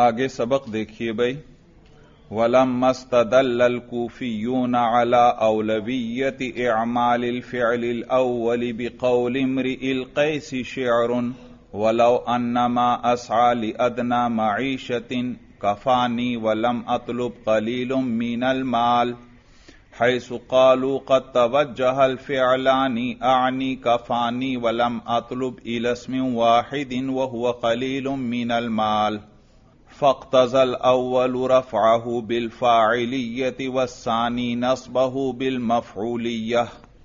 آگے سبق دیکھیے بھائی. وَلَمَّا اسْتَدَلَّ الْكُوفِيُّونَ عَلَىٰ أَوْلَوِيَّةِ إِعْمَالِ الْفِعْلِ الْأَوَّلِ بِقَوْلِ امْرِئِ الْقَيْسِ شِعْرٌ وَلَوْ أَنَّمَا أَسْعَىٰ لِأَدْنَىٰ مَعِيشَةٍ كَفَانِي وَلَمْ أَطْلُبْ قَلِيلٌ مِّنَ الْمَالِ حَيْثُ قَالُوا قَدْ تَوَجَّهَ الْفِعْلَانِ أَعْنِي كَفَانِي وَلَمْ أَطْلُبْ إِلَى اسْمٍ وَاحِدٍ وَهُوَ قَلِيلٌ مِّنَ الْمَالِ فاقتضى الأول رفعه بالفاعلية والثاني نصبه بالمفعولية.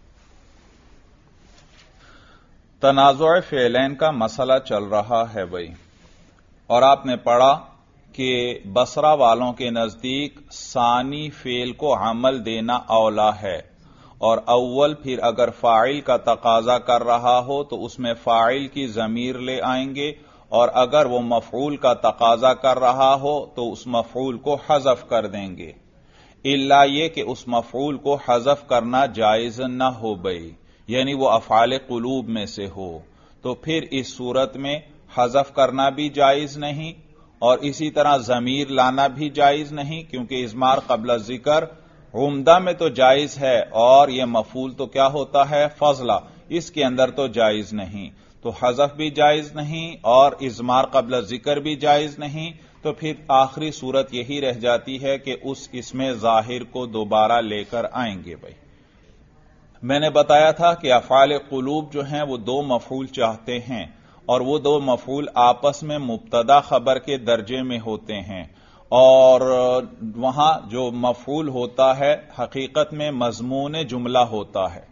تنازع فعلین کا مسئلہ چل رہا ہے بھائی، اور آپ نے پڑھا کہ بصرہ والوں کے نزدیک ثانی فعل کو عمل دینا اولا ہے، اور اول پھر اگر فاعل کا تقاضا کر رہا ہو تو اس میں فاعل کی ضمیر لے آئیں گے، اور اگر وہ مفعول کا تقاضا کر رہا ہو تو اس مفعول کو حذف کر دیں گے، الا یہ کہ اس مفعول کو حذف کرنا جائز نہ ہو بھئی، یعنی وہ افعال قلوب میں سے ہو، تو پھر اس صورت میں حذف کرنا بھی جائز نہیں اور اسی طرح ضمیر لانا بھی جائز نہیں، کیونکہ اضمار قبل ذکر عمدہ میں تو جائز ہے اور یہ مفعول تو کیا ہوتا ہے فضلہ، اس کے اندر تو جائز نہیں، تو حذف بھی جائز نہیں اور اضمار قبل ذکر بھی جائز نہیں، تو پھر آخری صورت یہی رہ جاتی ہے کہ اس اسم ظاہر کو دوبارہ لے کر آئیں گے بھائی. میں نے بتایا تھا کہ افعال قلوب جو ہیں وہ دو مفعول چاہتے ہیں، اور وہ دو مفعول آپس میں مبتدا خبر کے درجے میں ہوتے ہیں، اور وہاں جو مفعول ہوتا ہے حقیقت میں مضمون جملہ ہوتا ہے،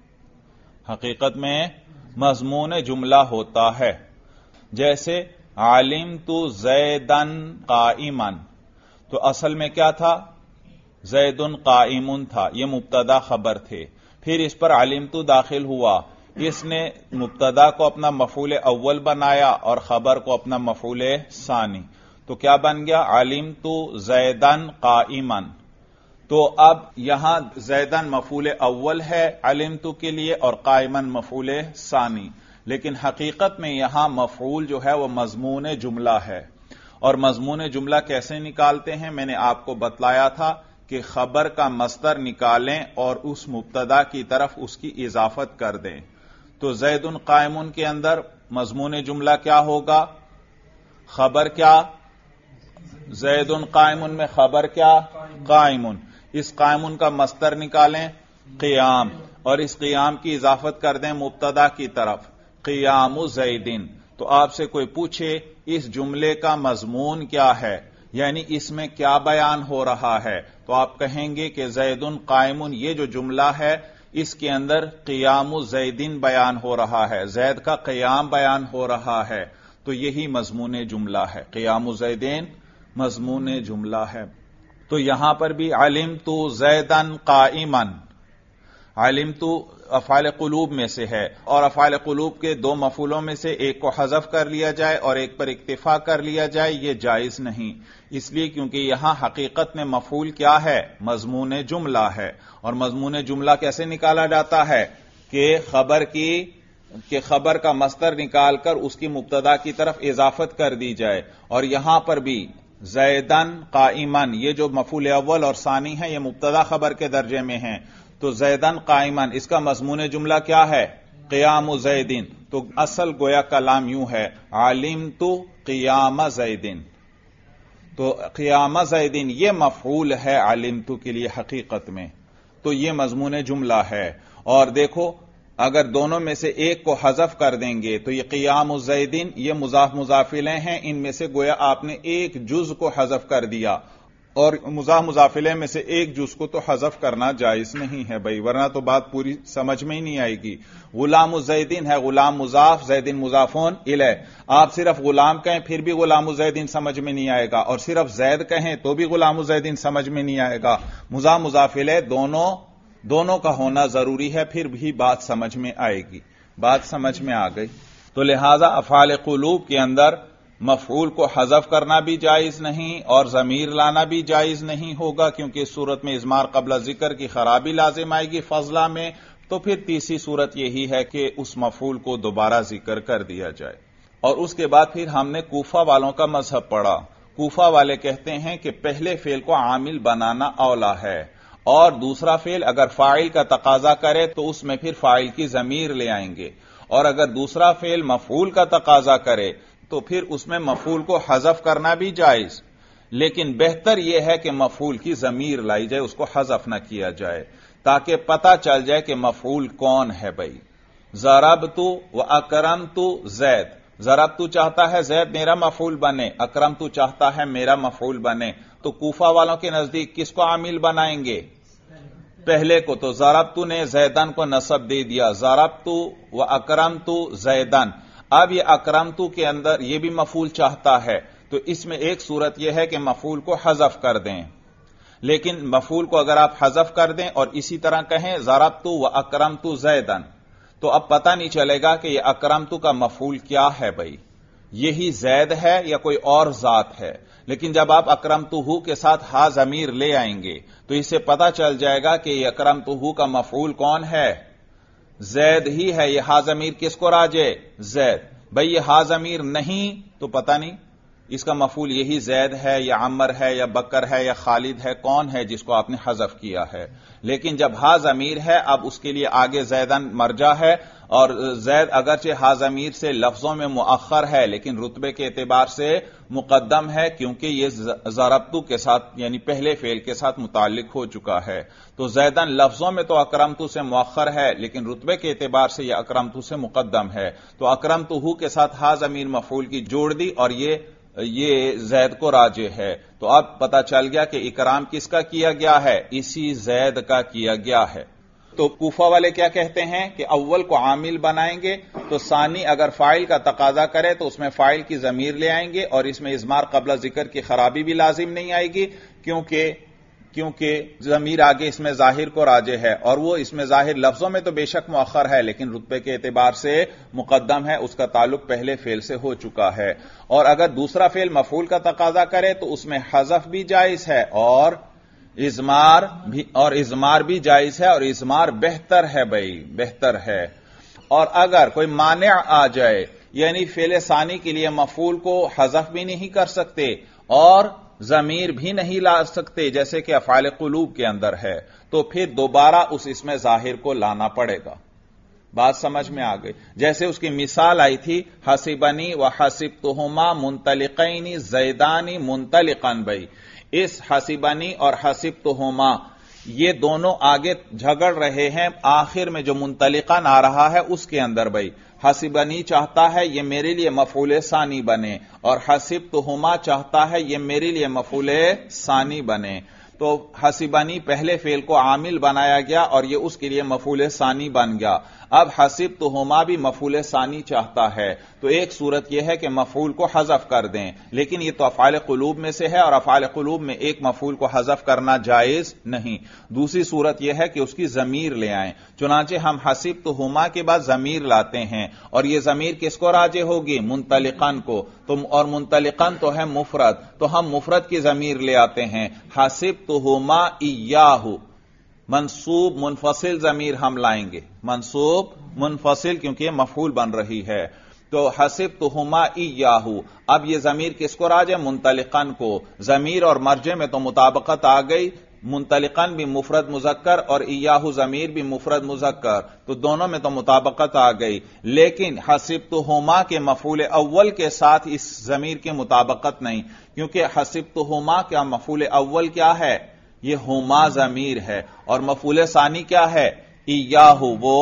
حقیقت میں مضمون جملہ ہوتا ہے. جیسے علمت زیدن قائما، تو اصل میں کیا تھا؟ زید قائم تھا، یہ مبتدا خبر تھے، پھر اس پر علمت داخل ہوا، اس نے مبتدا کو اپنا مفعول اول بنایا اور خبر کو اپنا مفعول ثانی، تو کیا بن گیا؟ علمت زیدن قائما. تو اب یہاں زیدن مفعول اول ہے علمت کے لیے اور قائمن مفعول ثانی، لیکن حقیقت میں یہاں مفعول جو ہے وہ مضمون جملہ ہے. اور مضمون جملہ کیسے نکالتے ہیں؟ میں نے آپ کو بتلایا تھا کہ خبر کا مصدر نکالیں اور اس مبتدا کی طرف اس کی اضافت کر دیں. تو زید قائم کے اندر مضمون جملہ کیا ہوگا؟ خبر کیا؟ زید قائم میں خبر کیا؟ قائم. اس قائم کا مصدر نکالیں قیام، اور اس قیام کی اضافت کر دیں مبتدا کی طرف قیام زیدن. تو آپ سے کوئی پوچھے اس جملے کا مضمون کیا ہے، یعنی اس میں کیا بیان ہو رہا ہے، تو آپ کہیں گے کہ زید قائم، یہ جو جملہ ہے اس کے اندر قیام زیدن بیان ہو رہا ہے، زید کا قیام بیان ہو رہا ہے، تو یہی مضمون جملہ ہے، قیام زیدن مضمون جملہ ہے. تو یہاں پر بھی علمت زیدن قائما، علمت افعال قلوب میں سے ہے، اور افعال قلوب کے دو مفعولوں میں سے ایک کو حذف کر لیا جائے اور ایک پر اکتفا کر لیا جائے، یہ جائز نہیں، اس لیے کیونکہ یہاں حقیقت میں مفعول کیا ہے؟ مضمون جملہ ہے. اور مضمون جملہ کیسے نکالا جاتا ہے؟ کہ خبر کا مصدر نکال کر اس کی مبتدا کی طرف اضافت کر دی جائے. اور یہاں پر بھی زیدن قائمن، یہ جو مفعول اول اور ثانی ہے یہ مبتدا خبر کے درجے میں ہیں، تو زیدن قائمن اس کا مضمون جملہ کیا ہے؟ قیام زیدن. تو اصل گویا کلام یوں ہے علمت قیام زیدن. تو قیام زیدن یہ مفعول ہے علمت کے لیے حقیقت میں، تو یہ مضمون جملہ ہے. اور دیکھو اگر دونوں میں سے ایک کو حذف کر دیں گے تو یہ قیام زیدن یہ مضاف مضاف الیہ ہیں، ان میں سے گویا آپ نے ایک جز کو حذف کر دیا، اور مضاف مضاف الیہ میں سے ایک جز کو تو حذف کرنا جائز نہیں ہے بھائی، ورنہ تو بات پوری سمجھ میں ہی نہیں آئے گی. غلام زیدن ہے، غلام مضاف زیدن مضافون الیہ، آپ صرف غلام کہیں پھر بھی غلام زیدن سمجھ میں نہیں آئے گا، اور صرف زید کہیں تو بھی غلام زیدن سمجھ میں نہیں آئے گا. مضاف مضاف الیہ دونوں کا ہونا ضروری ہے، پھر بھی بات سمجھ میں آئے گی. بات سمجھ میں آ گئی؟ تو لہذا افعال قلوب کے اندر مفعول کو حذف کرنا بھی جائز نہیں اور ضمیر لانا بھی جائز نہیں ہوگا، کیونکہ اس صورت میں اضمار قبل ذکر کی خرابی لازم آئے گی فضلہ میں. تو پھر تیسری صورت یہی ہے کہ اس مفعول کو دوبارہ ذکر کر دیا جائے. اور اس کے بعد پھر ہم نے کوفہ والوں کا مذہب پڑھا. کوفہ والے کہتے ہیں کہ پہلے فعل کو عامل بنانا اولا ہے، اور دوسرا فعل اگر فاعل کا تقاضا کرے تو اس میں پھر فاعل کی ضمیر لے آئیں گے، اور اگر دوسرا فعل مفعول کا تقاضا کرے تو پھر اس میں مفعول کو حذف کرنا بھی جائز، لیکن بہتر یہ ہے کہ مفعول کی ضمیر لائی جائے، اس کو حذف نہ کیا جائے، تاکہ پتہ چل جائے کہ مفعول کون ہے بھائی۔ ضربت و اکرمت زید، ضربت چاہتا ہے زید میرا مفعول بنے، اکرمت چاہتا ہے میرا مفعول بنے، تو کوفہ والوں کے نزدیک کس کو عامل بنائیں گے؟ پہلے کو۔ تو ضربت نے زیدن کو نصب دے دیا، ضربت و اکرمت زیدن۔ اب یہ اکرمت کے اندر یہ بھی مفعول چاہتا ہے، تو اس میں ایک صورت یہ ہے کہ مفعول کو حذف کر دیں، لیکن مفعول کو اگر آپ حذف کر دیں اور اسی طرح کہیں ضربت و اکرمت زیدن، تو اب پتہ نہیں چلے گا کہ یہ اکرمت کا مفعول کیا ہے بھائی، یہی زید ہے یا کوئی اور ذات ہے۔ لیکن جب آپ اکرمتہ کے ساتھ ہا ضمیر لے آئیں گے تو اس سے پتہ چل جائے گا کہ یہ اکرمتہ کا مفعول کون ہے؟ زید ہی ہے۔ یہ ہا ضمیر کس کو راجع؟ زید۔ بھئی یہ ہا ضمیر نہیں تو پتہ نہیں اس کا مفعول یہی زید ہے یا عمر ہے یا بکر ہے یا خالد ہے، کون ہے جس کو آپ نے حذف کیا ہے۔ لیکن جب ہا ضمیر ہے اب اس کے لیے آگے زیدن مرجع ہے، اور زید اگرچہ ہا ضمیر سے لفظوں میں مؤخر ہے لیکن رتبے کے اعتبار سے مقدم ہے، کیونکہ یہ ضربت کے ساتھ یعنی پہلے فعل کے ساتھ متعلق ہو چکا ہے۔ تو زیدن لفظوں میں تو اکرمت سے مؤخر ہے لیکن رتبے کے اعتبار سے یہ اکرمت سے مقدم ہے، تو اکرمتہ کے ساتھ ہا ضمیر مفعول کی جوڑ دی اور یہ زید کو راجع ہے۔ تو اب پتہ چل گیا کہ اکرام کس کا کیا گیا ہے؟ اسی زید کا کیا گیا ہے۔ تو کوفہ والے کیا کہتے ہیں کہ اول کو عامل بنائیں گے تو ثانی اگر فاعل کا تقاضا کرے تو اس میں فاعل کی ضمیر لے آئیں گے، اور اس میں اضمار قبل ذکر کی خرابی بھی لازم نہیں آئے گی، کیونکہ ضمیر آگے اس میں ظاہر کو راجع ہے، اور وہ اس میں ظاہر لفظوں میں تو بے شک مؤخر ہے لیکن رتبے کے اعتبار سے مقدم ہے، اس کا تعلق پہلے فعل سے ہو چکا ہے۔ اور اگر دوسرا فعل مفعول کا تقاضا کرے تو اس میں حذف بھی جائز ہے اور اضمار بھی جائز ہے، اور اضمار بہتر ہے بھائی، بہتر ہے۔ اور اگر کوئی مانع آ جائے یعنی فعل ثانی کے لیے مفعول کو حذف بھی نہیں کر سکتے اور ضمیر بھی نہیں لا سکتے جیسے کہ افعال قلوب کے اندر ہے، تو پھر دوبارہ اس میں ظاہر کو لانا پڑے گا۔ بات سمجھ میں آ گئی؟ جیسے اس کی مثال آئی تھی حسبنی و حسبتہما منطلقین زیدان منطلقا، بھائی اس حسبنی اور حسبتہما یہ دونوں آگے جھگڑ رہے ہیں، آخر میں جو منطلقاً آ رہا ہے اس کے اندر بھائی حسبنی چاہتا ہے یہ میرے لیے مفعول ثانی بنے، اور حسبتہما چاہتا ہے یہ میرے لیے مفعول ثانی بنے۔ تو حسبنی پہلے فعل کو عامل بنایا گیا اور یہ اس کے لیے مفعول ثانی بن گیا۔ اب حسبتہما بھی مفعول ثانی چاہتا ہے، تو ایک صورت یہ ہے کہ مفعول کو حذف کر دیں، لیکن یہ تو افعال قلوب میں سے ہے اور افعال قلوب میں ایک مفعول کو حذف کرنا جائز نہیں۔ دوسری صورت یہ ہے کہ اس کی ضمیر لے آئیں، چنانچہ ہم حسبتہما کے بعد ضمیر لاتے ہیں، اور یہ ضمیر کس کو راجع ہوگی؟ منطلقاً کو، اور منطلقاً تو ہے مفرد، تو ہم مفرد کی ضمیر لے آتے ہیں، حسبتہما ایاہ، منصوب منفصل ضمیر ہم لائیں گے، منصوب منفصل کیونکہ یہ مفعول بن رہی ہے، تو حسبتہما ایاہ۔ اب یہ ضمیر کس کو راجع؟ منطلقاً کو۔ ضمیر اور مرجع میں تو مطابقت آ گئی، منطلقاً بھی مفرد مذکر اور ایاہ ضمیر بھی مفرد مذکر، تو دونوں میں تو مطابقت آ گئی، لیکن حسبتہما کے مفعول اول کے ساتھ اس ضمیر کی مطابقت نہیں، کیونکہ حسبتہما کا مفعول اول کیا ہے؟ یہ ہما ضمیر ہے، اور مفعول ثانی کیا ہے؟ ایاہ،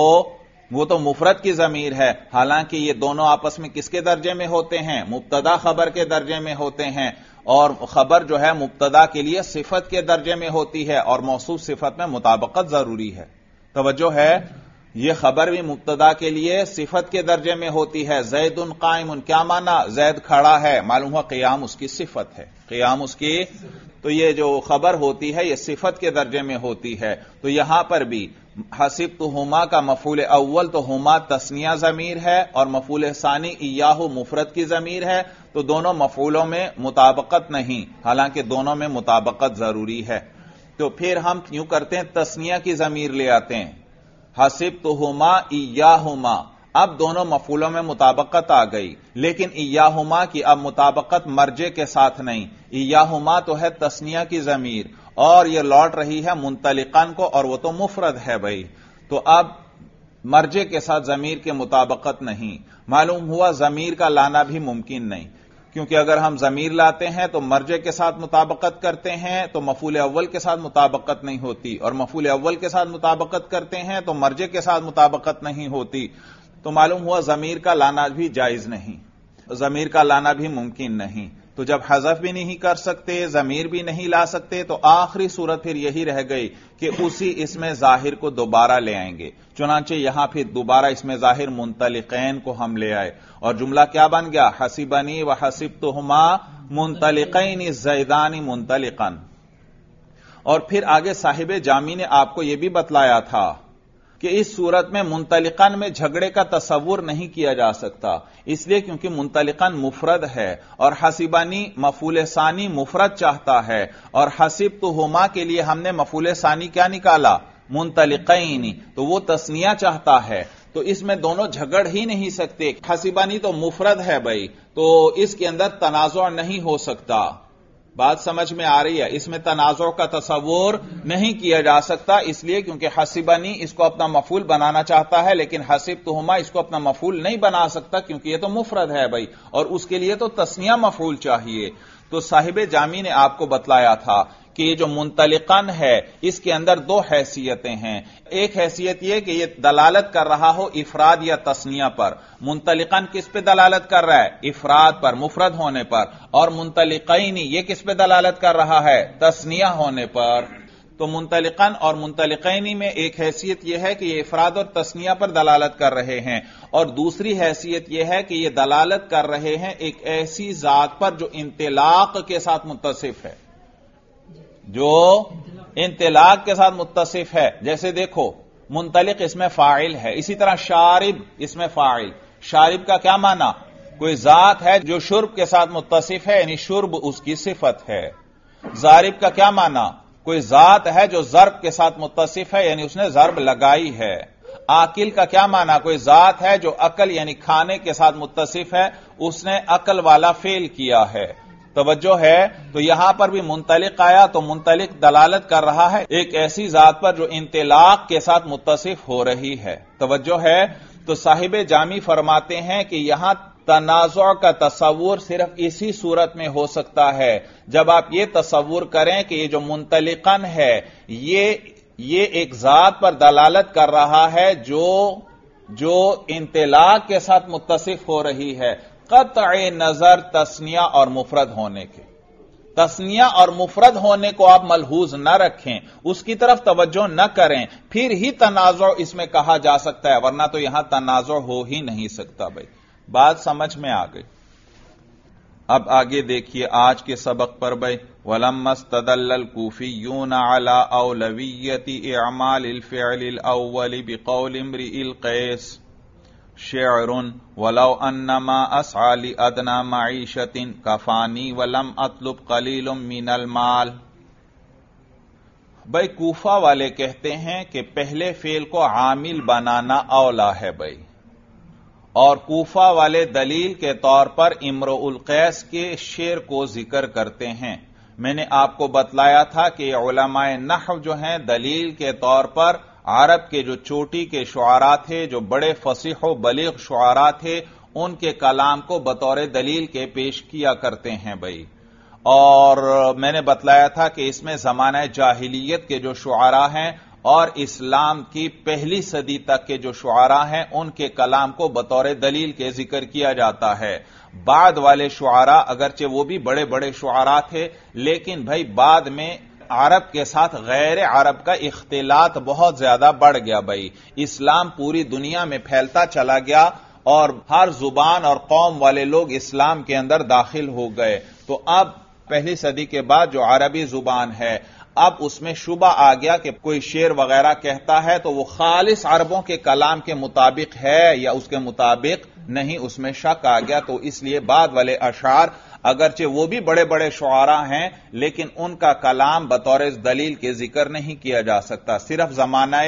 وہ تو مفرد کی ضمیر ہے، حالانکہ یہ دونوں آپس میں کس کے درجے میں ہوتے ہیں؟ مبتدا خبر کے درجے میں ہوتے ہیں، اور خبر جو ہے مبتدا کے لیے صفت کے درجے میں ہوتی ہے، اور موصوف صفت میں مطابقت ضروری ہے۔ توجہ ہے؟ یہ خبر بھی مبتدا کے لیے صفت کے درجے میں ہوتی ہے۔ زید قائم، کیا معنی؟ زید کھڑا ہے، معلوم ہوا قیام اس کی صفت ہے، قیام اس کی، تو یہ جو خبر ہوتی ہے یہ صفت کے درجے میں ہوتی ہے۔ تو یہاں پر بھی حسبتہما کا مفعول اول تو ہما تثنیہ ضمیر ہے اور مفعول ثانی ایاہ مفرد کی ضمیر ہے، تو دونوں مفعولوں میں مطابقت نہیں، حالانکہ دونوں میں مطابقت ضروری ہے۔ تو پھر ہم یوں کرتے ہیں، تثنیہ کی ضمیر لے آتے ہیں، حسبتہما ایاہما۔ اب دونوں مفعولوں میں مطابقت آ گئی، لیکن ایاہما کی اب مطابقت مرجع کے ساتھ نہیں. ایاہما تو ہے تثنیہ کی ضمیر اور یہ لوٹ رہی ہے منطلقاً کو، اور وہ تو مفرد ہے بھائی. تو اب مرجع کے ساتھ ضمیر کے مطابقت نہیں. معلوم ہوا ضمیر کا لانا بھی ممکن نہیں، کیونکہ اگر ہم ضمیر لاتے ہیں تو مرجع کے ساتھ مطابقت کرتے ہیں تو مفعول اول کے ساتھ مطابقت نہیں ہوتی، اور مفعول اول کے ساتھ مطابقت کرتے ہیں تو مرجع کے ساتھ مطابقت نہیں ہوتی. تو معلوم ہوا ضمیر کا لانا بھی جائز نہیں، ضمیر کا لانا بھی ممکن نہیں. تو جب حذف بھی نہیں کر سکتے، ضمیر بھی نہیں لا سکتے، تو آخری صورت پھر یہی رہ گئی کہ اسی اسم ظاہر کو دوبارہ لے آئیں گے. چنانچہ یہاں پھر دوبارہ اسم ظاہر منطلقین کو ہم لے آئے، اور جملہ کیا بن گیا؟ حسبنی وحسبتہما منطلقین الزیدان منطلقا. اور پھر آگے صاحب جامی نے آپ کو یہ بھی بتلایا تھا کہ اس صورت میں منطلقاً میں جھگڑے کا تصور نہیں کیا جا سکتا، اس لیے کیونکہ منطلقاً مفرد ہے اور حسبانی مفعول ثانی مفرد چاہتا ہے، اور حسبتہما کے لیے ہم نے مفعول ثانی کیا نکالا؟ منطلقین. تو وہ تثنیہ چاہتا ہے، تو اس میں دونوں جھگڑ ہی نہیں سکتے. حسبانی تو مفرد ہے بھائی، تو اس کے اندر تنازع نہیں ہو سکتا. بات سمجھ میں آ رہی ہے؟ اس میں تنازع کا تصور نہیں کیا جا سکتا، اس لیے کیونکہ حسبنی اس کو اپنا مفعول بنانا چاہتا ہے، لیکن حسبتہما اس کو اپنا مفعول نہیں بنا سکتا کیونکہ یہ تو مفرد ہے بھائی، اور اس کے لیے تو تثنیہ مفعول چاہیے. تو صاحب جامی نے آپ کو بتلایا تھا کہ یہ جو منطلقاً ہے اس کے اندر دو حیثیتیں ہیں. ایک حیثیت یہ کہ یہ دلالت کر رہا ہو افراد یا تثنیہ پر. منطلقاً کس پہ دلالت کر رہا ہے؟ افراد پر، مفرد ہونے پر. اور منطلقین یہ کس پہ دلالت کر رہا ہے؟ تثنیہ ہونے پر. تو منطلقاً اور منطلقین میں ایک حیثیت یہ ہے کہ یہ افراد اور تثنیہ پر دلالت کر رہے ہیں، اور دوسری حیثیت یہ ہے کہ یہ دلالت کر رہے ہیں ایک ایسی ذات پر جو انطلاق کے ساتھ متصف ہے، جو انطلاق کے ساتھ متصف ہے. جیسے دیکھو منطلق اس میں فاعل ہے، اسی طرح شارب اس میں فاعل. شارب کا کیا معنی؟ کوئی ذات ہے جو شرب کے ساتھ متصف ہے، یعنی شرب اس کی صفت ہے. ضارب کا کیا معنی؟ کوئی ذات ہے جو ضرب کے ساتھ متصف ہے، یعنی اس نے ضرب لگائی ہے. آکل کا کیا معنی؟ کوئی ذات ہے جو عقل یعنی کھانے کے ساتھ متصف ہے، اس نے عقل والا فعل کیا ہے. توجہ ہے؟ تو یہاں پر بھی منطلق آیا تو منطلق دلالت کر رہا ہے ایک ایسی ذات پر جو انطلاق کے ساتھ متصف ہو رہی ہے. توجہ ہے؟ تو صاحب جامی فرماتے ہیں کہ یہاں تنازع کا تصور صرف اسی صورت میں ہو سکتا ہے جب آپ یہ تصور کریں کہ یہ جو منطلقاً ہے یہ ایک ذات پر دلالت کر رہا ہے جو انطلاق کے ساتھ متصف ہو رہی ہے، قطع نظر تثنیہ اور مفرد ہونے کے. تثنیہ اور مفرد ہونے کو آپ ملحوظ نہ رکھیں، اس کی طرف توجہ نہ کریں، پھر ہی تنازع اس میں کہا جا سکتا ہے، ورنہ تو یہاں تنازع ہو ہی نہیں سکتا بھائی. بات سمجھ میں آ گئی؟ اب آگے دیکھیے آج کے سبق پر بھائی. وَلَمَّا اسْتَدَلَّ الْكُوفِيُّونَ عَلَىٰ أَوْلَوِيَّةِ إِعْمَالِ الْفِعْلِ الْأَوَّلِ بِقَوْلِ امْرِئِ الْقَيْسِ شِعْرٌ وَلَوْ أَنَّمَا أَسْعَىٰ لِأَدْنَىٰ مَعِيشَةٍ كَفَانِي وَلَمْ أَطْلُبْ قَلِيلٌ مِّنَ الْمَالِ. بھائی کوفہ والے کہتے ہیں کہ پہلے فعل کو عامل بنانا اولا ہے بھائی، اور کوفہ والے دلیل کے طور پر امرؤ القیس کے شعر کو ذکر کرتے ہیں. میں نے آپ کو بتلایا تھا کہ علماء نحو جو ہیں دلیل کے طور پر عرب کے جو چوٹی کے شعراء تھے، جو بڑے فصیح و بلیغ شعراء تھے، ان کے کلام کو بطور دلیل کے پیش کیا کرتے ہیں بھائی. اور میں نے بتلایا تھا کہ اس میں زمانہ جاہلیت کے جو شعراء ہیں اور اسلام کی پہلی صدی تک کے جو شعراء ہیں ان کے کلام کو بطور دلیل کے ذکر کیا جاتا ہے. بعد والے شعراء اگرچہ وہ بھی بڑے بڑے شعراء تھے، لیکن بھائی بعد میں عرب کے ساتھ غیر عرب کا اختلاط بہت زیادہ بڑھ گیا بھائی. اسلام پوری دنیا میں پھیلتا چلا گیا اور ہر زبان اور قوم والے لوگ اسلام کے اندر داخل ہو گئے. تو اب پہلی صدی کے بعد جو عربی زبان ہے، اب اس میں شبہ آ گیا کہ کوئی شعر وغیرہ کہتا ہے تو وہ خالص عربوں کے کلام کے مطابق ہے یا اس کے مطابق نہیں، اس میں شک آ گیا. تو اس لیے بعد والے اشعار اگرچہ وہ بھی بڑے بڑے شعراء ہیں لیکن ان کا کلام بطور دلیل کے ذکر نہیں کیا جا سکتا. صرف زمانہ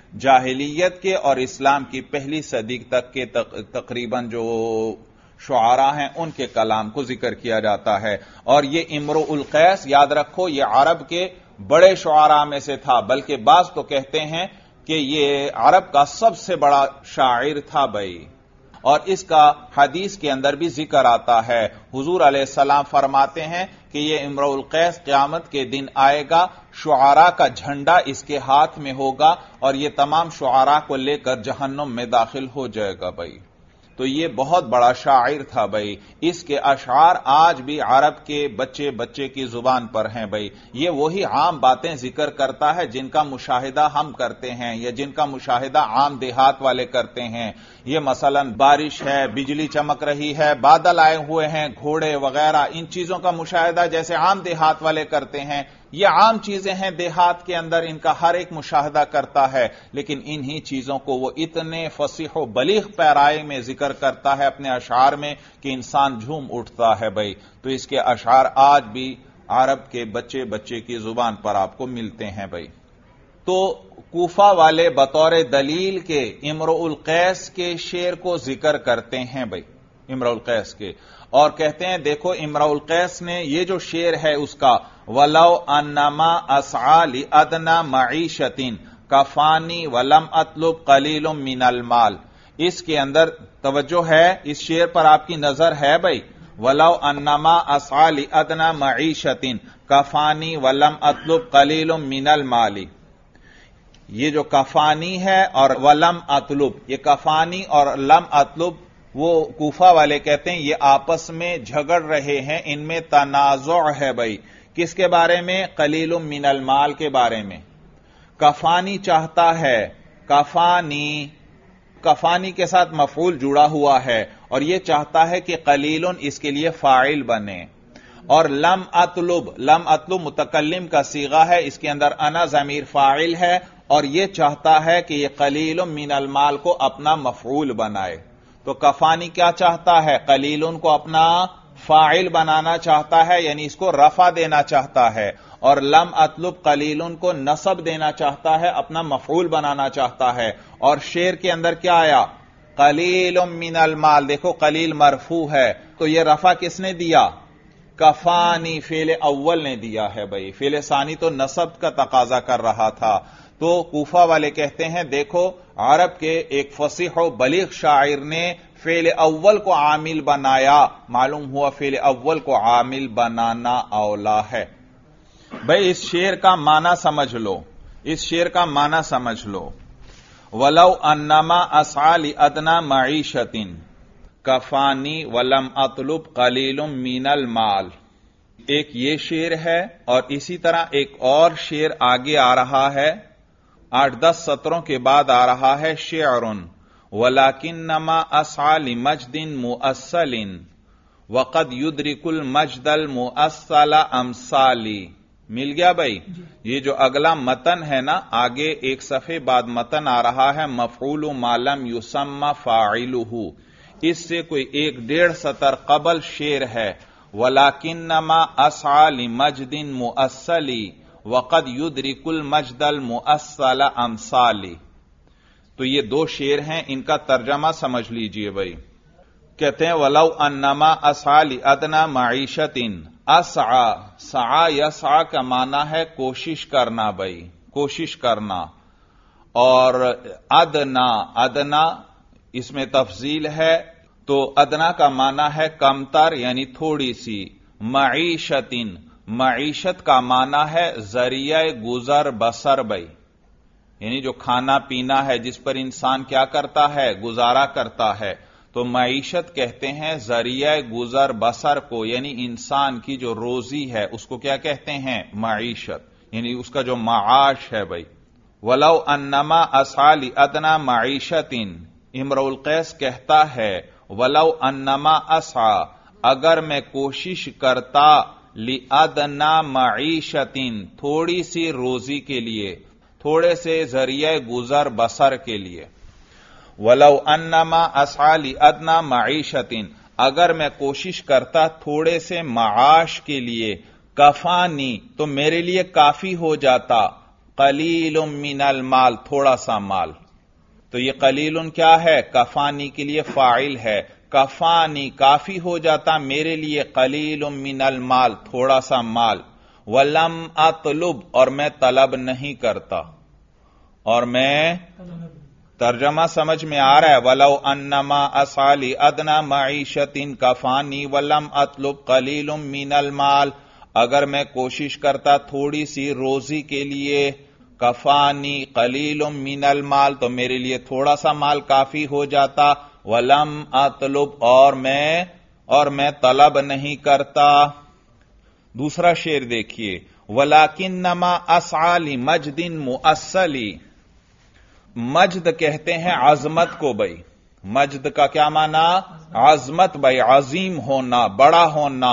جاہلیت کے اور اسلام کی پہلی صدی تک کے تقریباً جو شعراء ہیں ان کے کلام کو ذکر کیا جاتا ہے. اور یہ امرؤ القیس یاد رکھو یہ عرب کے بڑے شعراء میں سے تھا، بلکہ بعض تو کہتے ہیں کہ یہ عرب کا سب سے بڑا شاعر تھا بھائی. اور اس کا حدیث کے اندر بھی ذکر آتا ہے. حضور علیہ السلام فرماتے ہیں کہ یہ امرؤ القیس قیامت کے دن آئے گا، شعراء کا جھنڈا اس کے ہاتھ میں ہوگا اور یہ تمام شعراء کو لے کر جہنم میں داخل ہو جائے گا بھائی. تو یہ بہت بڑا شاعر تھا بھائی. اس کے اشعار آج بھی عرب کے بچے بچے کی زبان پر ہیں بھائی. یہ وہی عام باتیں ذکر کرتا ہے جن کا مشاہدہ ہم کرتے ہیں یا جن کا مشاہدہ عام دیہات والے کرتے ہیں. یہ مثلا بارش ہے، بجلی چمک رہی ہے، بادل آئے ہوئے ہیں، گھوڑے وغیرہ، ان چیزوں کا مشاہدہ جیسے عام دیہات والے کرتے ہیں. یہ عام چیزیں ہیں دیہات کے اندر، ان کا ہر ایک مشاہدہ کرتا ہے، لیکن انہی چیزوں کو وہ اتنے فصیح و بلیغ پیرائے میں ذکر کرتا ہے اپنے اشعار میں کہ انسان جھوم اٹھتا ہے بھائی. تو اس کے اشعار آج بھی عرب کے بچے بچے کی زبان پر آپ کو ملتے ہیں بھائی. تو کوفہ والے بطور دلیل کے امرؤ القیس کے شعر کو ذکر کرتے ہیں بھائی، امرؤ القیس کے، اور کہتے ہیں دیکھو امرؤ القیس نے یہ جو شعر ہے اس کا وَلَوْ أَنَّمَا أَسْعَى لِأَدْنَى مَعِيشَةٍ كَفَانِي وَلَمْ أَطْلُبْ قَلِيلٌ مِّنَ الْمَالِ. اس کے اندر توجہ ہے، اس شعر پر آپ کی نظر ہے بھائی. وَلَوْ أَنَّمَا أَسْعَى لِأَدْنَى مَعِيشَةٍ كَفَانِي وَلَمْ أَطْلُبْ قَلِيلٌ مِّنَ الْمَالِ. یہ جو کفانی ہے اور ولم اطلب، یہ کفانی اور لم اطلب وہ کوفہ والے کہتے ہیں یہ آپس میں جھگڑ رہے ہیں، ان میں تنازع ہے بھائی. کس کے بارے میں؟ قلیل من المال کے بارے میں. کفانی چاہتا ہے، کفانی کے ساتھ مفعول جڑا ہوا ہے اور یہ چاہتا ہے کہ قلیل اس کے لیے فاعل بنے. اور لم اطلب متکلم کا صیغہ ہے، اس کے اندر انا ضمیر فاعل ہے اور یہ چاہتا ہے کہ یہ قلیل من المال کو اپنا مفعول بنائے. تو کفانی کیا چاہتا ہے؟ قلیل کو اپنا فاعل بنانا چاہتا ہے، یعنی اس کو رفع دینا چاہتا ہے. اور لم اطلب قلیل کو نصب دینا چاہتا ہے، اپنا مفعول بنانا چاہتا ہے. اور شعر کے اندر کیا آیا؟ قلیل من المال. دیکھو قلیل مرفوع ہے تو یہ رفع کس نے دیا؟ کفانی فعل اول نے دیا ہے بھائی. فعل ثانی تو نصب کا تقاضا کر رہا تھا. تو کوفہ والے کہتے ہیں دیکھو عرب کے ایک فصیح و بلیغ شاعر نے فعل اول کو عامل بنایا، معلوم ہوا فعل اول کو عامل بنانا اولا ہے. بھائی اس شعر کا معنی سمجھ لو، اس شعر کا معنی سمجھ لو. وَلَوْ أَنَّمَا أَسْعَى لِأَدْنَى مَعِيشَةٍ كَفَانِي وَلَمْ أَطْلُبْ قَلِيلٌ مِّنَ الْمَالِ. ایک یہ شعر ہے اور اسی طرح ایک اور شعر آگے آ رہا ہے، 8-10 سطروں کے بعد آ رہا ہے. شعر وَلَكِنَّمَا أَسْعَى لِمَجْدٍ مُؤَصَّلٍ وَقَدْ يُدْرِكُ الْمَجْدَ الْمُؤَصَّلَ أَمْثَالِ. مل گیا بھائی. یہ جو اگلا متن ہے نا، آگے ایک صفحے بعد متن آ رہا ہے مفعول ما لم يسمى فاعلہ، اس سے کوئی 1-1.5 سطر قبل شعر ہے. وَلَكِنَّمَا أَسْعَى لِمَجْدٍ مُؤَصَّلٍ وَقَدْ يُدْرِكُ الْمَجْدَ الْمُؤَصَّلَ أَمْثَالِ. تو یہ 2 شعر ہیں، ان کا ترجمہ سمجھ لیجئے بھائی. کہتے ہیں وَلَوْ أَنَّمَا أَسْعَى لِأَدْنَى مَعِيشَةٍ. سعى یسعى کا معنی ہے کوشش کرنا بھائی، کوشش کرنا. اور ادنا اس میں تفضیل ہے تو ادنا کا معنی ہے کمتر یعنی تھوڑی سی. معیشت کا معنی ہے ذریعہ گزر بسر بھائی، یعنی جو کھانا پینا ہے جس پر انسان کیا کرتا ہے؟ گزارا کرتا ہے. تو معیشت کہتے ہیں ذریعہ گزر بسر کو، یعنی انسان کی جو روزی ہے اس کو کیا کہتے ہیں؟ معیشت، یعنی اس کا جو معاش ہے بھائی. وَلَوْ أَنَّمَا أَسْعَى لِأَدْنَى مَعِيشَةٍ. امرؤ القیس کہتا ہے وَلَوْ أَنَّمَا أَسْعَى، اگر میں کوشش کرتا لِأَدْنَى مَعِيشَةٍ تھوڑی سی روزی کے لیے، تھوڑے سے ذریعہ گزر بسر کے لیے. وَلَوْ أَنَّمَا أَسْعَى لِأَدْنَى مَعِيشَةٍ، اگر میں کوشش کرتا تھوڑے سے معاش کے لیے، کفانی تو میرے لیے کافی ہو جاتا. قلیل من المال، تھوڑا سا مال. تو یہ قلیل کیا ہے؟ کفانی کے لیے فاعل ہے. کفانی کافی ہو جاتا میرے لیے، قلیل من المال تھوڑا سا مال. ولم اطلب، اور میں طلب نہیں کرتا. اور میں ترجمہ سمجھ میں آ رہا ہے. ولو انما اسالی ادنا معیشت کفانی ولم اطلب قلیل من المال، اگر میں کوشش کرتا تھوڑی سی روزی کے لیے، کفانی قلیل من المال تو میرے لیے تھوڑا سا مال کافی ہو جاتا. ولم اطلب، اور میں طلب نہیں کرتا. دوسرا شعر دیکھیے. ولکنما اسعى لمجد مؤصلی، مجد کہتے ہیں عظمت کو بھائی. مجد کا کیا معنی؟ عظمت بھائی، عظیم ہونا، بڑا ہونا.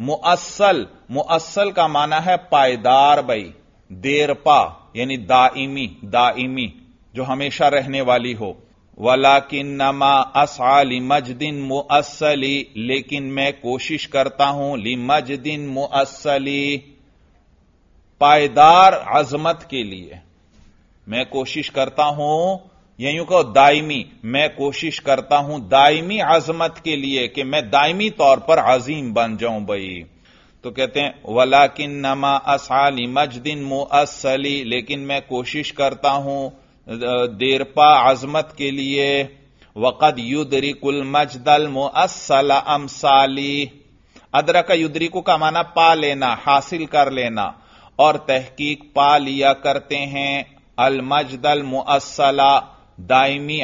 مؤصل کا معنی ہے پائیدار بھائی، دیر پا یعنی دائمی جو ہمیشہ رہنے والی ہو. وَلَكِنَّمَا أَسْعَى لِمَجْدٍ مُؤَصَّلِ، لیکن میں کوشش کرتا ہوں لِمَجْدٍ مُؤَصَّلِ، پائیدار عظمت کے لیے. میں کوشش کرتا ہوں، یوں کہو دائمی، میں کوشش کرتا ہوں دائمی عظمت کے لیے کہ میں دائمی طور پر عظیم بن جاؤں بھائی. تو کہتے ہیں وَلَكِنَّمَا أَسْعَى لِمَجْدٍ مُؤَصَّلِ، لیکن میں کوشش کرتا ہوں دیرپا عظمت کے لیے. وقد یدرک المجد المؤصل امثالی، ادرک یدرک کا معنی پا لینا، حاصل کر لینا. اور تحقیق پا لیا کرتے ہیں المجد المؤصل، دائمی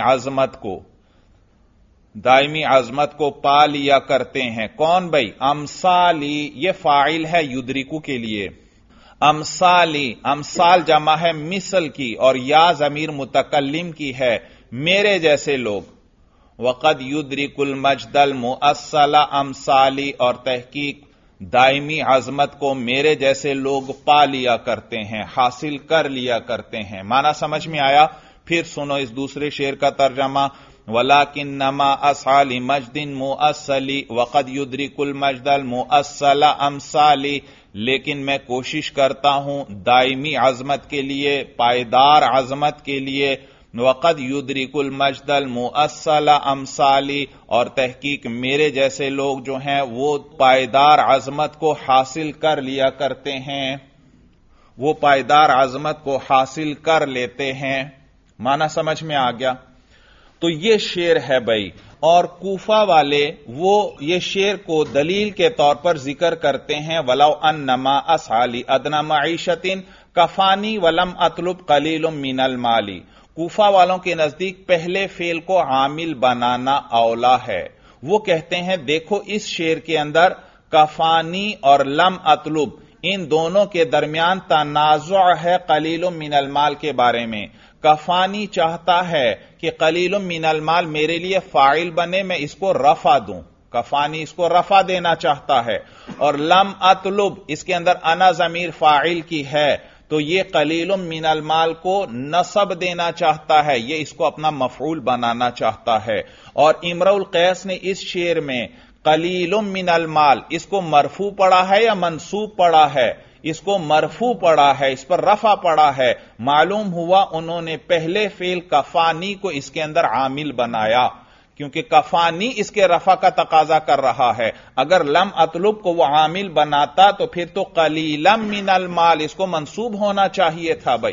عظمت کو پا لیا کرتے ہیں. کون بھائی؟ امثالی، یہ فاعل ہے یدرکو کے لیے. امثالی، امثال جمع ہے مثل کی، اور یا ضمیر متکلم کی ہے، میرے جیسے لوگ. وقد یدرک المجد المؤصل امثالی، اور تحقیق دائمی عظمت کو میرے جیسے لوگ پا لیا کرتے ہیں، حاصل کر لیا کرتے ہیں. معنی سمجھ میں آیا؟ پھر سنو اس دوسرے شعر کا ترجمہ. وَلَكِنَّمَا أَسْعَى لِمَجْدٍ مُؤَصَّلِ وَقَدْ يُدْرِكُ الْمَجْدَ الْمُؤَصَّلَ أَمْثَالِ، لیکن میں کوشش کرتا ہوں دائمی عظمت کے لیے، پائیدار عظمت کے لیے. وَقَدْ يُدْرِكُ الْمَجْدَ الْمُؤَصَّلَ أَمْثَالِ، اور تحقیق میرے جیسے لوگ جو ہیں وہ پائیدار عظمت کو حاصل کر لیا کرتے ہیں، وہ پائیدار عظمت کو حاصل کر لیتے ہیں. معنی سمجھ میں آ گیا؟ تو یہ شعر ہے بھائی. اور کوفہ والے وہ یہ شعر کو دلیل کے طور پر ذکر کرتے ہیں. وَلَوْ أَنَّمَا أَسْعَى لِأَدْنَىٰ مَعِيشَةٍ كَفَانِي وَلَمْ أَطْلُبْ قَلِيلٌ مِّنَ الْمَالِ، کوفہ والوں کے نزدیک پہلے فعل کو عامل بنانا اولا ہے. وہ کہتے ہیں دیکھو اس شعر کے اندر کفانی اور لم اطلب ان دونوں کے درمیان تنازع ہے قلیل من المال کے بارے میں. کفانی چاہتا ہے کہ قلیل من المال میرے لیے فاعل بنے، میں اس کو رفع دوں. کفانی اس کو رفع دینا چاہتا ہے. اور لم اطلب اس کے اندر انا ضمیر فاعل کی ہے، تو یہ قلیل من المال کو نصب دینا چاہتا ہے، یہ اس کو اپنا مفعول بنانا چاہتا ہے. اور امرؤ القیس نے اس شعر میں قلیل من المال اس کو مرفوع پڑھا ہے یا منصوب پڑھا ہے؟ اس کو مرفوع پڑھا ہے، اس پر رفع پڑھا ہے. معلوم ہوا انہوں نے پہلے فعل کفانی کو اس کے اندر عامل بنایا، کیونکہ کفانی اس کے رفع کا تقاضا کر رہا ہے. اگر لم اطلب کو وہ عامل بناتا تو پھر تو قلیلا من المال اس کو منصوب ہونا چاہیے تھا بھائی.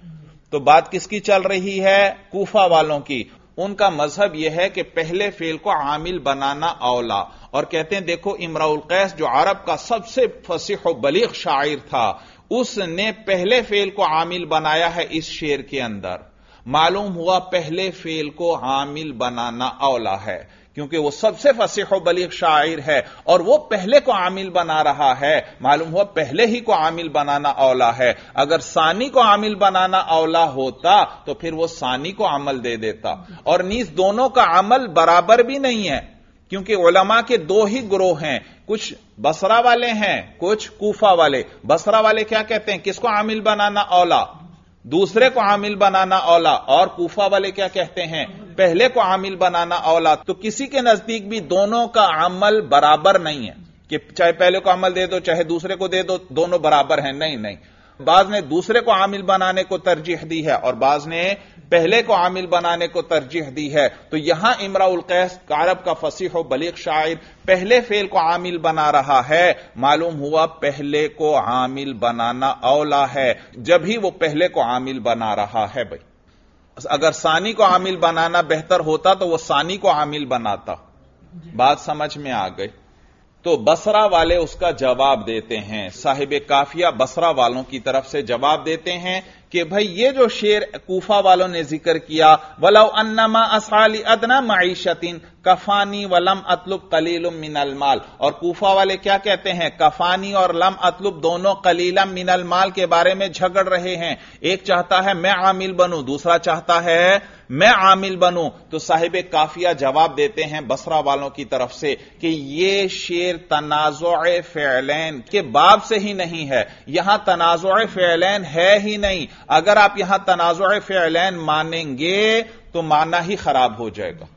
تو بات کس کی چل رہی ہے؟ کوفہ والوں کی. ان کا مذہب یہ ہے کہ پہلے فعل کو عامل بنانا اولا. اور کہتے ہیں دیکھو امرؤ القیس جو عرب کا سب سے فصیح و بلیغ شاعر تھا، اس نے پہلے فعل کو عامل بنایا ہے اس شعر کے اندر. معلوم ہوا پہلے فعل کو عامل بنانا اولا ہے، کیونکہ وہ سب سے فصیح و بلیغ شاعر ہے اور وہ پہلے کو عامل بنا رہا ہے. معلوم ہوا پہلے ہی کو عامل بنانا اولا ہے. اگر ثانی کو عامل بنانا اولا ہوتا تو پھر وہ ثانی کو عمل دے دیتا. اور نیز دونوں کا عمل برابر بھی نہیں ہے، کیونکہ علماء کے دو ہی گروہ ہیں، کچھ بصرہ والے ہیں، کچھ کوفہ والے. بصرہ والے کیا کہتے ہیں؟ کس کو عامل بنانا اولا؟ دوسرے کو عامل بنانا اولا. اور کوفہ والے کیا کہتے ہیں؟ پہلے کو عامل بنانا اولا. تو کسی کے نزدیک بھی دونوں کا عمل برابر نہیں ہے کہ چاہے پہلے کو عمل دے دو چاہے دوسرے کو دے دو، دونوں برابر ہیں. نہیں. بعض نے دوسرے کو عامل بنانے کو ترجیح دی ہے اور بعض نے پہلے کو عامل بنانے کو ترجیح دی ہے. تو یہاں امرؤ القیس عرب کا فصیح و بلیغ شاعر پہلے فعل کو عامل بنا رہا ہے. معلوم ہوا پہلے کو عامل بنانا اولا ہے جب ہی وہ پہلے کو عامل بنا رہا ہے. بھائی اگر ثانی کو عامل بنانا بہتر ہوتا تو وہ ثانی کو عامل بناتا. بات سمجھ میں آ گئی. تو بصرہ والے اس کا جواب دیتے ہیں، صاحب کافیہ بصرہ والوں کی طرف سے جواب دیتے ہیں کہ بھئی یہ جو شعر کوفہ والوں نے ذکر کیا وَلَوْ أَنَّمَا أَسْعَى لِأَدْنَى مَعِيشَةٍ کفانی ولم اطلب قلیل من المال. اور کوفہ والے کیا کہتے ہیں؟ کفانی اور لم اطلب دونوں قلیلا من المال کے بارے میں جھگڑ رہے ہیں. ایک چاہتا ہے میں عامل بنوں، دوسرا چاہتا ہے میں عامل بنوں. تو صاحب کافیہ جواب دیتے ہیں بصرہ والوں کی طرف سے کہ یہ شعر تنازع فعلین کے باب سے ہی نہیں ہے. یہاں تنازع فعلین ہے ہی نہیں. اگر آپ یہاں تنازع فعلین مانیں گے تو معنی ہی خراب ہو جائے گا،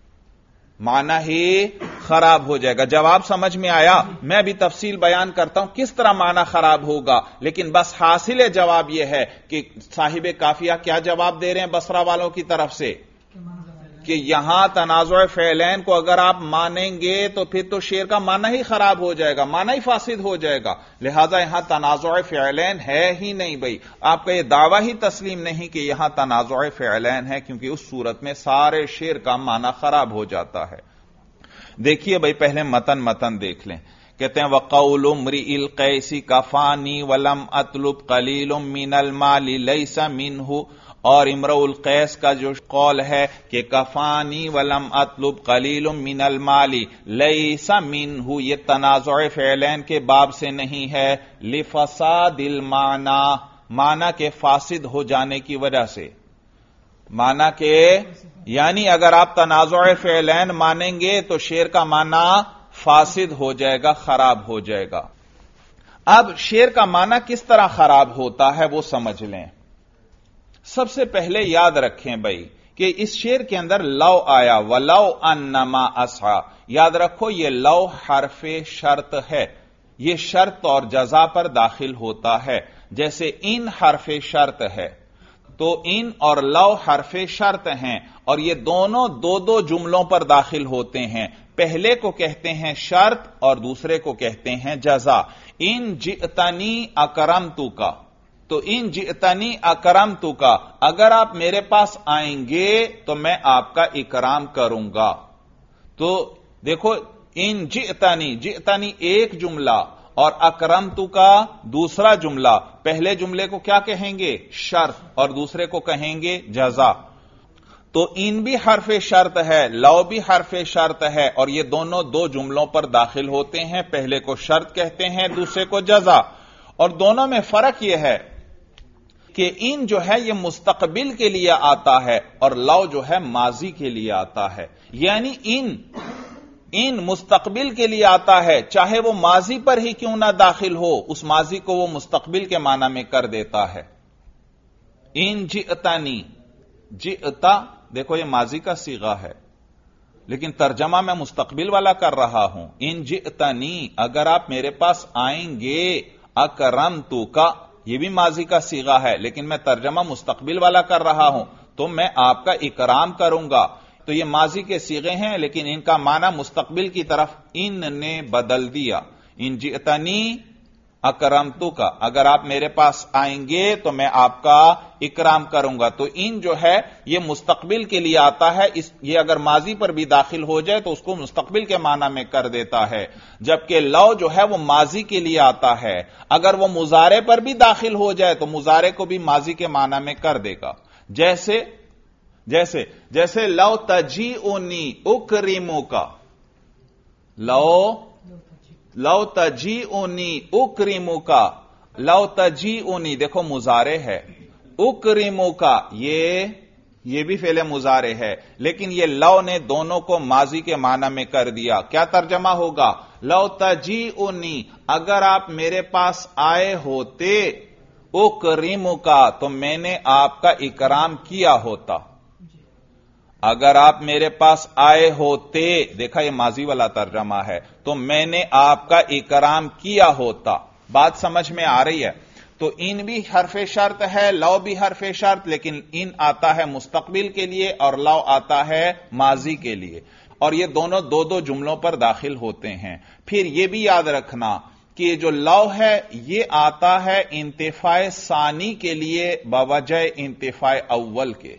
معنی ہی خراب ہو جائے گا. جواب سمجھ میں آیا؟ میں ابھی تفصیل بیان کرتا ہوں کس طرح معنی خراب ہوگا، لیکن بس حاصل جواب یہ ہے کہ صاحب کافیہ کیا جواب دے رہے ہیں بصرہ والوں کی طرف سے کہ یہاں تنازع فعلین کو اگر آپ مانیں گے تو پھر تو شعر کا معنی ہی خراب ہو جائے گا، معنی ہی فاسد ہو جائے گا. لہذا یہاں تنازع فعلین ہے ہی نہیں. بھائی آپ کا یہ دعویٰ ہی تسلیم نہیں کہ یہاں تنازع فعلین ہے، کیونکہ اس صورت میں سارے شعر کا معنی خراب ہو جاتا ہے. دیکھیے بھائی پہلے متن دیکھ لیں. کہتے ہیں وَقَوْلُ امْرِئِ الْقَيْسِ كَفَانِي وَلَمْ أَطْلُبْ قَلِيلٌ مِّنَ الْمَالِ لَيْسَ مِنْهُ. اور امرؤ القیس کا جو قول ہے کہ کفانی ولم اطلب قلیل من المال لیس منہ، یہ تنازع فعلین کے باب سے نہیں ہے. لفساد المعنی، معنی کے فاسد ہو جانے کی وجہ سے. معنی کے یعنی اگر آپ تنازع فعلین مانیں گے تو شعر کا معنی فاسد ہو جائے گا، خراب ہو جائے گا. اب شعر کا معنی کس طرح خراب ہوتا ہے وہ سمجھ لیں. سب سے پہلے یاد رکھیں بھائی کہ اس شعر کے اندر لو آیا وَلَوْ أَنَّمَا أَسْعَى. یاد رکھو یہ لو حرف شرط ہے، یہ شرط اور جزا پر داخل ہوتا ہے. جیسے ان حرف شرط ہے تو ان اور لو حرف شرط ہیں اور یہ دونوں دو جملوں پر داخل ہوتے ہیں. پہلے کو کہتے ہیں شرط اور دوسرے کو کہتے ہیں جزا. ان جئتنی اکرمتک، تو ان جئتنی اکرمتک، اگر آپ میرے پاس آئیں گے تو میں آپ کا اکرام کروں گا. تو دیکھو ان جئتنی ایک جملہ اور اکرمتک دوسرا جملہ. پہلے جملے کو کیا کہیں گے؟ شرط، اور دوسرے کو کہیں گے جزا. تو ان بھی حرف شرط ہے، لو بھی حرف شرط ہے اور یہ دونوں دو جملوں پر داخل ہوتے ہیں. پہلے کو شرط کہتے ہیں، دوسرے کو جزا. اور دونوں میں فرق یہ ہے کہ ان جو ہے یہ مستقبل کے لیے آتا ہے اور لو جو ہے ماضی کے لیے آتا ہے. یعنی ان مستقبل کے لیے آتا ہے، چاہے وہ ماضی پر ہی کیوں نہ داخل ہو، اس ماضی کو وہ مستقبل کے معنی میں کر دیتا ہے. ان جئتنی، جئتا دیکھو یہ ماضی کا صیغہ ہے لیکن ترجمہ میں مستقبل والا کر رہا ہوں. ان جئتنی، اگر آپ میرے پاس آئیں گے. اکرمتک، یہ بھی ماضی کا صیغہ ہے لیکن میں ترجمہ مستقبل والا کر رہا ہوں تو میں آپ کا اکرام کروں گا. تو یہ ماضی کے صیغے ہیں لیکن ان کا معنی مستقبل کی طرف ان نے بدل دیا. ان جئتنی اکرمتک، اگر آپ میرے پاس آئیں گے تو میں آپ کا اکرام کروں گا. تو ان جو ہے یہ مستقبل کے لیے آتا ہے، یہ اگر ماضی پر بھی داخل ہو جائے تو اس کو مستقبل کے معنی میں کر دیتا ہے. جبکہ لو جو ہے وہ ماضی کے لیے آتا ہے، اگر وہ مضارع پر بھی داخل ہو جائے تو مضارع کو بھی ماضی کے معنی میں کر دے گا. جیسے لو تجیئنی اکرمک، لو تجیئنی اکرمک، لو تجیئنی دیکھو مضارع ہے، اکرمک یہ بھی فعل مضارع ہے لیکن یہ لو نے دونوں کو ماضی کے معنی میں کر دیا. کیا ترجمہ ہوگا؟ لو تجیئنی، اگر آپ میرے پاس آئے ہوتے، اکرمک تو میں نے آپ کا اکرام کیا ہوتا. اگر آپ میرے پاس آئے ہوتے، دیکھا یہ ماضی والا ترجمہ ہے، تو میں نے آپ کا اکرام کیا ہوتا. بات سمجھ میں آ رہی ہے؟ تو ان بھی حرف شرط ہے، لو بھی حرف شرط، لیکن ان آتا ہے مستقبل کے لیے اور لو آتا ہے ماضی کے لیے، اور یہ دونوں دو دو جملوں پر داخل ہوتے ہیں۔ پھر یہ بھی یاد رکھنا کہ یہ جو لو ہے یہ آتا ہے انتفاع ثانی کے لیے بوجہ انتفاع اول کے۔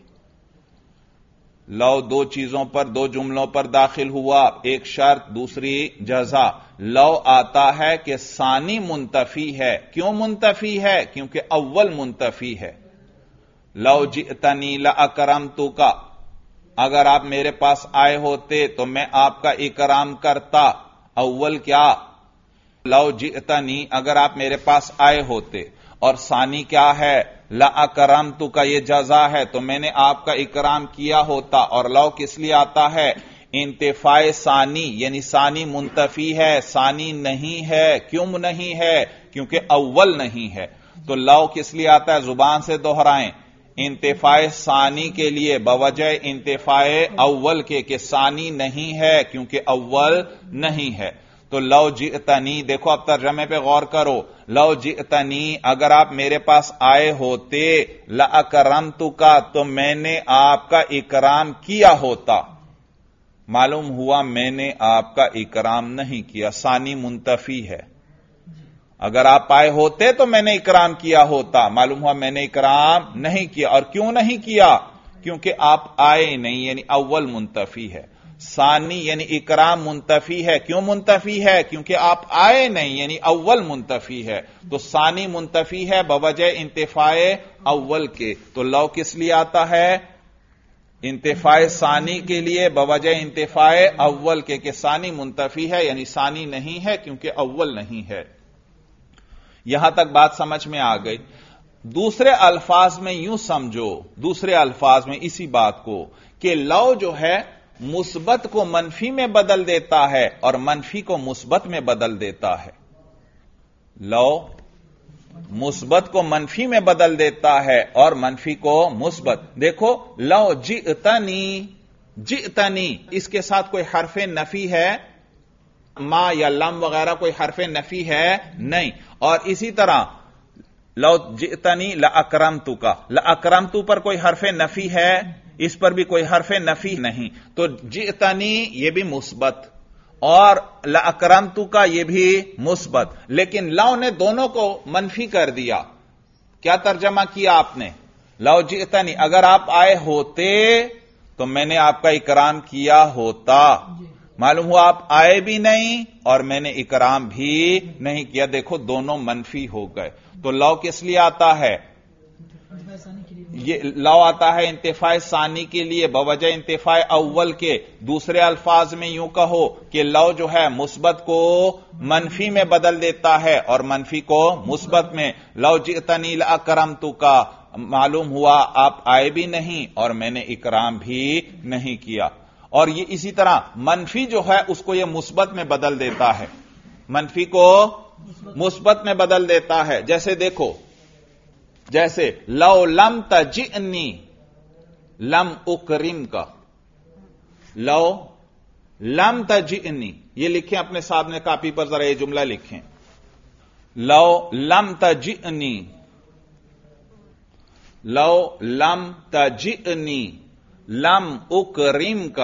لو دو چیزوں پر، دو جملوں پر داخل ہوا، ایک شرط دوسری جزا۔ لو آتا ہے کہ ثانی منتفی ہے۔ کیوں منتفی ہے؟ کیونکہ اول منتفی ہے۔ لو جئتنی لاکرمتک، اگر آپ میرے پاس آئے ہوتے تو میں آپ کا اکرام کرتا۔ اول کیا؟ لو جئتنی، اگر آپ میرے پاس آئے ہوتے، اور ثانی کیا ہے؟ لاکرمتک، یہ جزا ہے، تو میں نے آپ کا اکرام کیا ہوتا۔ اور لو کس لیے آتا ہے؟ انتفاع ثانی، یعنی ثانی منتفی ہے، ثانی نہیں ہے۔ کیوں نہیں ہے؟ کیونکہ اول نہیں ہے۔ تو لو کس لیے آتا ہے؟ زبان سے دوہرائیں، انتفاع ثانی کے لیے بوجہ انتفاع اول کے، کہ ثانی نہیں ہے کیونکہ اول نہیں ہے۔ تو لو جئتنی، دیکھو اب ترجمے پہ غور کرو، لو جئتنی، اگر آپ میرے پاس آئے ہوتے، لاکرمتک، تو میں نے آپ کا اکرام کیا ہوتا۔ معلوم ہوا میں نے آپ کا اکرام نہیں کیا، ثانی منتفی ہے۔ اگر آپ آئے ہوتے تو میں نے اکرام کیا ہوتا، معلوم ہوا میں نے اکرام نہیں کیا۔ اور کیوں نہیں کیا؟ کیونکہ آپ آئے نہیں، یعنی اول منتفی ہے۔ ثانی یعنی اکرام منتفی ہے۔ کیوں منتفی ہے؟ کیونکہ آپ آئے نہیں، یعنی اول منتفی ہے۔ تو ثانی منتفی ہے بوجہ انتفاع اول کے۔ تو لو کس لیے آتا ہے؟ انتفاع ثانی کے لیے بوجہ انتفاع اول کے، کہ ثانی منتفی ہے، یعنی ثانی نہیں ہے کیونکہ اول نہیں ہے۔ یہاں تک بات سمجھ میں آ گئی۔ دوسرے الفاظ میں یوں سمجھو، دوسرے الفاظ میں اسی بات کو، کہ لو جو ہے مثبت کو منفی میں بدل دیتا ہے اور منفی کو مثبت میں بدل دیتا ہے۔ لو مثبت کو منفی میں بدل دیتا ہے اور منفی کو مثبت۔ دیکھو لو جئتنی، جئتنی اس کے ساتھ کوئی حرف نفی ہے؟ ما یا لم وغیرہ کوئی حرف نفی ہے؟ نہیں۔ اور اسی طرح لو جئتنی لاکرمتک، لاکرمتو پر کوئی حرف نفی ہے؟ اس پر بھی کوئی حرف نفی نہیں۔ تو جئتنی یہ بھی مثبت اور لاکرمتک یہ بھی مثبت، لیکن لو نے دونوں کو منفی کر دیا۔ کیا ترجمہ کیا آپ نے؟ لو جئتنی، اگر آپ آئے ہوتے تو میں نے آپ کا اکرام کیا ہوتا۔ معلوم ہوا آپ آئے بھی نہیں اور میں نے اکرام بھی نہیں کیا۔ دیکھو دونوں منفی ہو گئے۔ تو لو کس لیے آتا ہے؟ یہ لو آتا ہے انتفاع ثانی کے لیے بوجہ انتفاع اول کے۔ دوسرے الفاظ میں یوں کہو کہ لو جو ہے مثبت کو منفی میں بدل دیتا ہے اور منفی کو مثبت میں۔ لو جئتنی لاکرمتک، معلوم ہوا آپ آئے بھی نہیں اور میں نے اکرام بھی نہیں کیا۔ اور یہ اسی طرح منفی جو ہے اس کو یہ مثبت میں بدل دیتا ہے، منفی کو مثبت میں بدل دیتا ہے۔ جیسے دیکھو، جیسے لو لم تجئنی لم اکرمک، لو لم تجئنی، یہ لکھیں اپنے سامنے کاپی پر، ذرا یہ جملہ لکھیں، لو لم تجئنی، لو لم تجئنی لم اکرمک،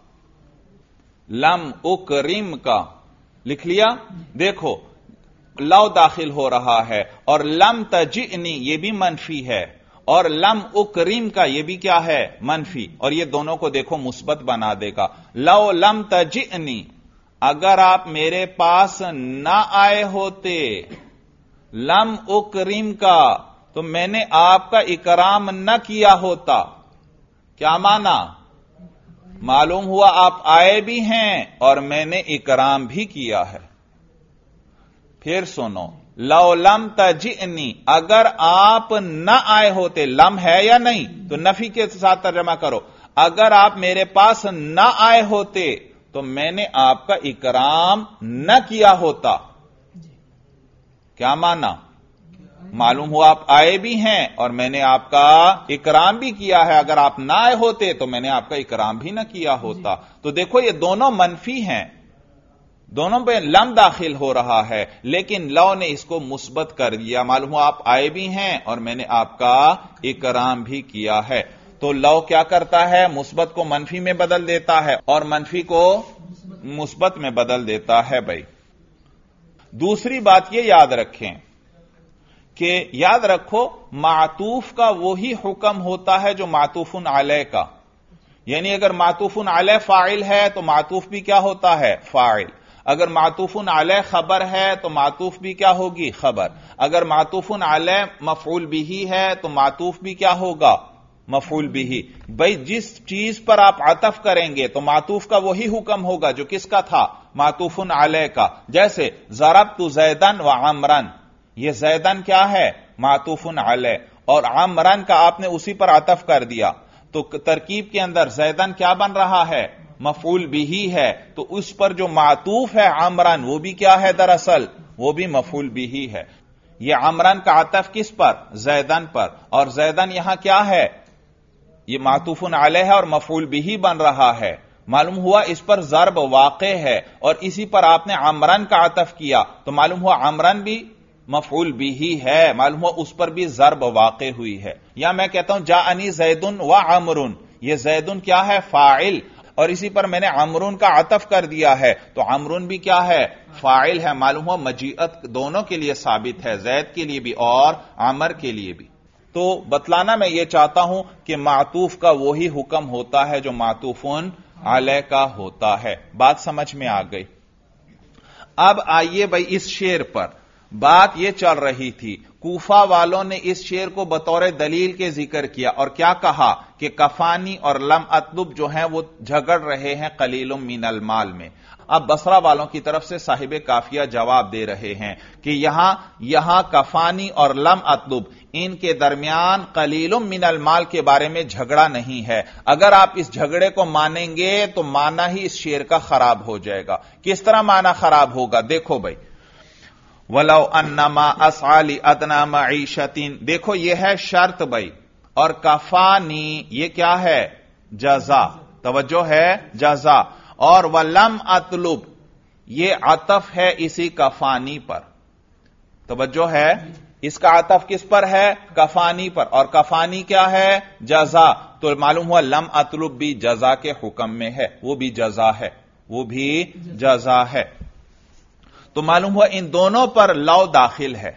لم اکرمک، لکھ لیا؟ دیکھو لو داخل ہو رہا ہے اور لم تجئنی یہ بھی منفی ہے اور لم اکرم کا یہ بھی کیا ہے؟ منفی، اور یہ دونوں کو دیکھو مثبت بنا دے گا۔ لو لم تجئنی، اگر آپ میرے پاس نہ آئے ہوتے، لم اکرم کا تو میں نے آپ کا اکرام نہ کیا ہوتا۔ کیا مانا؟ معلوم ہوا آپ آئے بھی ہیں اور میں نے اکرام بھی کیا ہے۔ پھر سنو، لو لم تجئنی، اگر آپ نہ آئے ہوتے، لم ہے یا نہیں؟ تو نفی کے ساتھ ترجمہ کرو، اگر آپ میرے پاس نہ آئے ہوتے تو میں نے آپ کا اکرام نہ کیا ہوتا۔ کیا مانا؟ معلوم ہوا آپ آئے بھی ہیں اور میں نے آپ کا اکرام بھی کیا ہے۔ اگر آپ نہ آئے ہوتے تو میں نے آپ کا اکرام بھی نہ کیا ہوتا۔ تو دیکھو یہ دونوں منفی ہیں، دونوں پہ لم داخل ہو رہا ہے، لیکن لو نے اس کو مثبت کر دیا، معلوم ہوا آپ آئے بھی ہیں اور میں نے آپ کا اکرام بھی کیا ہے۔ تو لو کیا کرتا ہے؟ مثبت کو منفی میں بدل دیتا ہے اور منفی کو مثبت میں بدل دیتا ہے بھائی۔ دوسری بات یہ یاد رکھیں کہ یاد رکھو معطوف کا وہی حکم ہوتا ہے جو معطوف علیہ کا، یعنی اگر معطوف علیہ فاعل ہے تو معطوف بھی کیا ہوتا ہے؟ فاعل۔ اگر معطوف علیہ خبر ہے تو معطوف بھی کیا ہوگی؟ خبر۔ اگر معطوف علیہ مفعول بھی ہے تو معطوف بھی کیا ہوگا؟ مفعول بھی۔ بھئی جس چیز پر آپ عطف کریں گے تو معطوف کا وہی حکم ہوگا جو کس کا تھا؟ معطوف علیہ کا۔ جیسے ضربت زیدن و عمرن، یہ زیدن کیا ہے؟ معطوف علیہ، اور عمرن کا آپ نے اسی پر عطف کر دیا تو ترکیب کے اندر زیدن کیا بن رہا ہے؟ مفعول بھی ہے، تو اس پر جو معطوف ہے عمرن وہ بھی کیا ہے؟ دراصل وہ بھی مفعول بھی ہے۔ یہ عمرن کا عطف کس پر؟ زیدن پر، اور زیدن یہاں کیا ہے؟ یہ معطوف علیہ اور مفعول بھی بن رہا ہے۔ معلوم ہوا اس پر ضرب واقع ہے اور اسی پر آپ نے عمرن کا عطف کیا تو معلوم ہوا عمرن بھی مفعول بھی ہے، معلوم ہوا اس پر بھی ضرب واقع ہوئی ہے۔ یا میں کہتا ہوں جاءنی زیدن و عمرن، یہ زیدن کیا ہے؟ فاعل، اور اسی پر میں نے عمرن کا عطف کر دیا ہے تو عمرن بھی کیا ہے؟ فاعل ہے۔ معلوم ہوا مجیعت دونوں کے لیے ثابت ہے، زید کے لیے بھی اور عمر کے لیے بھی۔ تو بتلانا میں یہ چاہتا ہوں کہ معطوف کا وہی حکم ہوتا ہے جو معطوف علیہ کا ہوتا ہے۔ بات سمجھ میں آ گئی؟ اب آئیے بھائی اس شعر پر بات یہ چل رہی تھی، کوفہ والوں نے اس شعر کو بطور دلیل کے ذکر کیا اور کیا کہا کہ کفانی اور لم اطلب جو ہیں وہ جھگڑ رہے ہیں قلیل من المال میں۔ اب بصرہ والوں کی طرف سے صاحب کافیہ جواب دے رہے ہیں کہ یہاں کفانی اور لم اطلب ان کے درمیان قلیل من المال کے بارے میں جھگڑا نہیں ہے۔ اگر آپ اس جھگڑے کو مانیں گے تو معنی ہی اس شعر کا خراب ہو جائے گا۔ کس طرح معنی خراب ہوگا؟ دیکھو بھائی، وَلَوْ أَنَّمَا أَسْعَى لِأَدْنَىٰ مَعِيشَةٍ، دیکھو یہ ہے شرط بھائی، اور کفانی یہ کیا ہے؟ جزا، توجہ ہے، جزا، اور وَلَمْ أَطْلُبْ یہ عطف ہے اسی کفانی پر، توجہ ہے، اس کا عطف کس پر ہے؟ کفانی پر، اور کفانی کیا ہے؟ جزا، تو معلوم ہوا لم اطلب بھی جزا کے حکم میں ہے، وہ بھی جزا ہے، وہ بھی جزا ہے۔ تو معلوم ہوا ان دونوں پر لو داخل ہے۔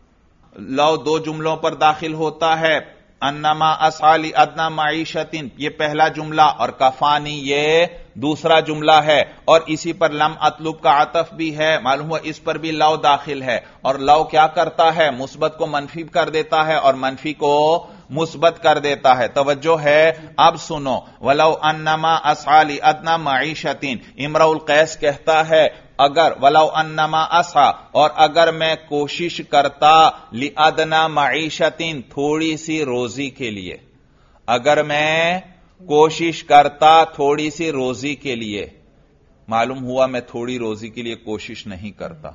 لو دو جملوں پر داخل ہوتا ہے، انما اسعى لادنى معیشۃ یہ پہلا جملہ اور کفانی یہ دوسرا جملہ ہے، اور اسی پر لم اطلب کا عطف بھی ہے، معلوم ہوا اس پر بھی لو داخل ہے، اور لو کیا کرتا ہے؟ مثبت کو منفی کر دیتا ہے اور منفی کو مثبت کر دیتا ہے۔ توجہ ہے؟ اب سنو، ولو انما اسعى لادنى معیشۃ، امرؤ القیس کہتا ہے اگر ولو انما اسعى اور اگر میں کوشش کرتا لادنى معیشۃ تھوڑی سی روزی کے لیے، اگر میں کوشش کرتا تھوڑی سی روزی کے لیے، معلوم ہوا میں تھوڑی روزی کے لیے کوشش نہیں کرتا،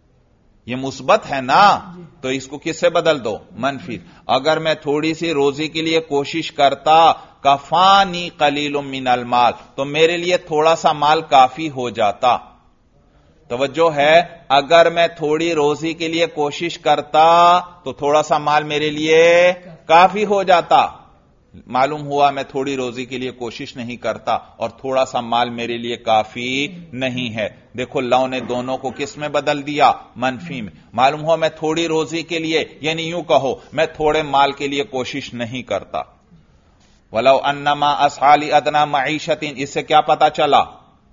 یہ مثبت ہے نا، تو اس کو کس سے بدل دو؟ منفی۔ اگر میں تھوڑی سی روزی کے لیے کوشش کرتا کفانی قلیل من المال تو میرے لیے تھوڑا سا مال کافی ہو جاتا۔ توجہ ہے؟ اگر میں تھوڑی روزی کے لیے کوشش کرتا تو تھوڑا سا مال میرے لیے کافی ہو جاتا، معلوم ہوا میں تھوڑی روزی کے لیے کوشش نہیں کرتا اور تھوڑا سا مال میرے لیے کافی نہیں ہے۔ دیکھو لو نے دونوں کو کس میں بدل دیا؟ منفی میں۔ معلوم ہوا میں تھوڑی روزی کے لیے، یعنی یوں کہو میں تھوڑے مال کے لیے کوشش نہیں کرتا۔ وَلَوْ أَنَّمَا أَسْعَى لِأَدْنَىٰ مَعِيشَةٍ اس سے کیا پتا چلا؟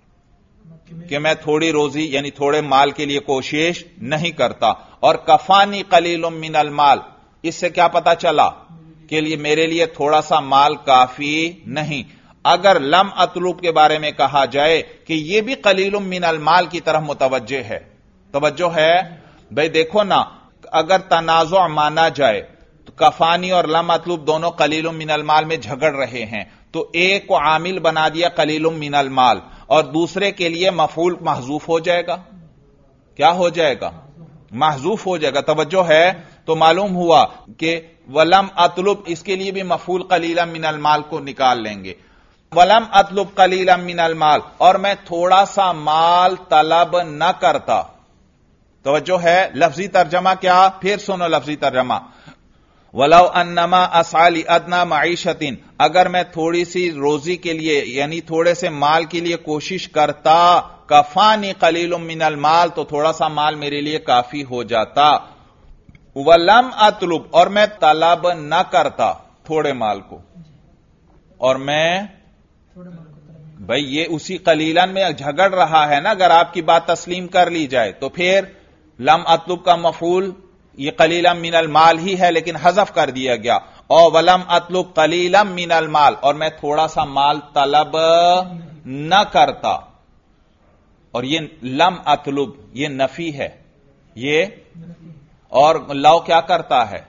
کہ میں تھوڑی روزی یعنی تھوڑے مال کے لیے کوشش نہیں کرتا، اور کفانی قلیل من المال اس سے کیا پتا چلا؟ کہ میرے لیے تھوڑا سا مال کافی نہیں۔ اگر لم اطلب کے بارے میں کہا جائے کہ یہ بھی قلیل من المال کی طرف متوجہ ہے، توجہ ہے بھئی، دیکھو نا، اگر تنازع مانا جائے تو کفانی اور لم اطلب دونوں قلیل من المال میں جھگڑ رہے ہیں، تو ایک کو عامل بنا دیا قلیل من المال اور دوسرے کے لیے مفعول محذوف ہو جائے گا، کیا ہو جائے گا؟ محذوف ہو جائے گا، توجہ ہے۔ تو معلوم ہوا کہ ولم اطلب اس کے لیے بھی مفعول قلیلا من المال کو نکال لیں گے، ولم اطلب قلیلا من المال، اور میں تھوڑا سا مال طلب نہ کرتا. توجہ ہے، لفظی ترجمہ کیا؟ پھر سنو لفظی ترجمہ. ولو انما اسعى لادنى معیشۃ، اگر میں تھوڑی سی روزی کے لیے یعنی تھوڑے سے مال کے لیے کوشش کرتا، کفانی قلیل من المال، تو تھوڑا سا مال میرے لیے کافی ہو جاتا. ولم اطلب، اور میں طلب نہ کرتا تھوڑے مال کو، اور میں بھئی یہ اسی قلیلاً میں جھگڑ رہا ہے نا. اگر آپ کی بات تسلیم کر لی جائے تو پھر لم اطلب کا مفعول یہ قلیلا من المال ہی ہے، لیکن حذف کر دیا گیا. اور ولم اطلب قلیلا من المال، اور میں تھوڑا سا مال طلب نہ کرتا. اور یہ لم اطلب یہ نفی ہے، یہ اور لو کیا کرتا ہے؟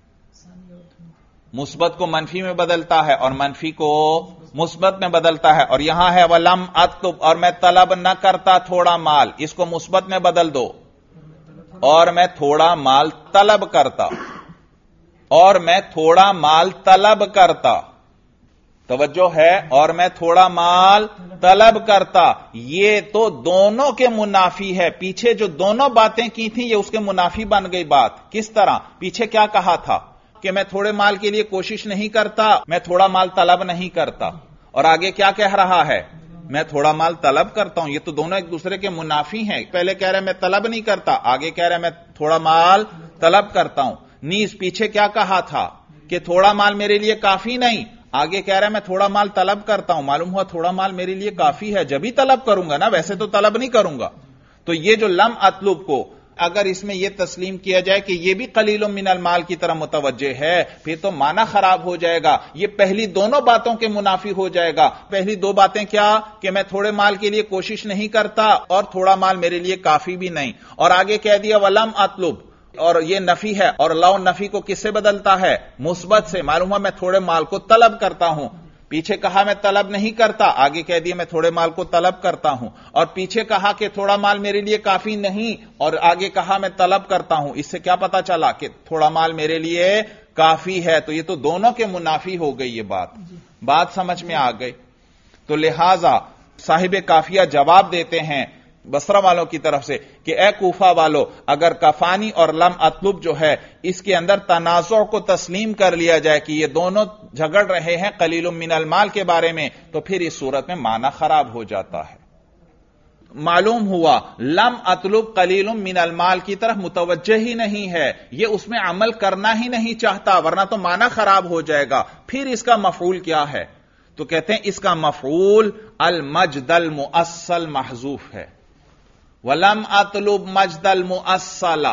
مثبت کو منفی میں بدلتا ہے اور منفی کو مثبت میں بدلتا ہے. اور یہاں ہے ولم اطلب، اور میں طلب نہ کرتا تھوڑا مال، اس کو مثبت میں بدل دو، اور میں تھوڑا مال طلب کرتا، اور میں تھوڑا مال طلب کرتا. توجہ ہے، اور میں تھوڑا مال طلب کرتا. یہ تو دونوں کے منافی ہے. پیچھے جو دونوں باتیں کی تھیں یہ اس کے منافی بن گئی بات. کس طرح؟ پیچھے کیا کہا تھا کہ میں تھوڑے مال کے لیے کوشش نہیں کرتا، میں تھوڑا مال طلب نہیں کرتا. اور آگے کیا کہہ رہا ہے؟ میں تھوڑا مال طلب کرتا ہوں. یہ تو دونوں ایک دوسرے کے منافی ہیں. پہلے کہہ رہے میں طلب نہیں کرتا، آگے کہہ رہے میں تھوڑا مال طلب کرتا ہوں. نیز پیچھے کیا کہا تھا کہ تھوڑا مال میرے لیے کافی نہیں، آگے کہہ رہا ہے میں تھوڑا مال طلب کرتا ہوں. معلوم ہوا تھوڑا مال میرے لیے کافی ہے، جب ہی طلب کروں گا نا، ویسے تو طلب نہیں کروں گا. تو یہ جو لم اطلب کو اگر اس میں یہ تسلیم کیا جائے کہ یہ بھی قلیل من المال کی طرح متوجہ ہے، پھر تو معنی خراب ہو جائے گا. یہ پہلی دونوں باتوں کے منافی ہو جائے گا. پہلی دو باتیں کیا کہ میں تھوڑے مال کے لیے کوشش نہیں کرتا اور تھوڑا مال میرے لیے کافی بھی نہیں. اور آگے کہہ دیا ولم اطلب، اور یہ نفی ہے، اور لو نفی کو کس سے بدلتا ہے؟ مثبت سے. معلوم ہوا میں تھوڑے مال کو طلب کرتا ہوں. پیچھے کہا میں طلب نہیں کرتا، آگے کہہ دیا میں تھوڑے مال کو طلب کرتا ہوں. اور پیچھے کہا کہ تھوڑا مال میرے لیے کافی نہیں، اور آگے کہا میں طلب کرتا ہوں. اس سے کیا پتا چلا کہ تھوڑا مال میرے لیے کافی ہے. تو یہ تو دونوں کے منافی ہو گئی. یہ بات سمجھ میں آ گئی. تو لہذا صاحب کافیہ جواب دیتے ہیں بصرہ والوں کی طرف سے کہ اے کوفہ والو، اگر کفانی اور لم اطلب جو ہے اس کے اندر تنازع کو تسلیم کر لیا جائے کہ یہ دونوں جھگڑ رہے ہیں قلیل من المال کے بارے میں، تو پھر اس صورت میں معنی خراب ہو جاتا ہے. معلوم ہوا لم اطلب قلیل من المال کی طرف متوجہ ہی نہیں ہے، یہ اس میں عمل کرنا ہی نہیں چاہتا، ورنہ تو معنی خراب ہو جائے گا. پھر اس کا مفعول کیا ہے؟ تو کہتے ہیں اس کا مفعول المجد المؤصل محذوف ہے. ولم اطلب مجد المؤصل،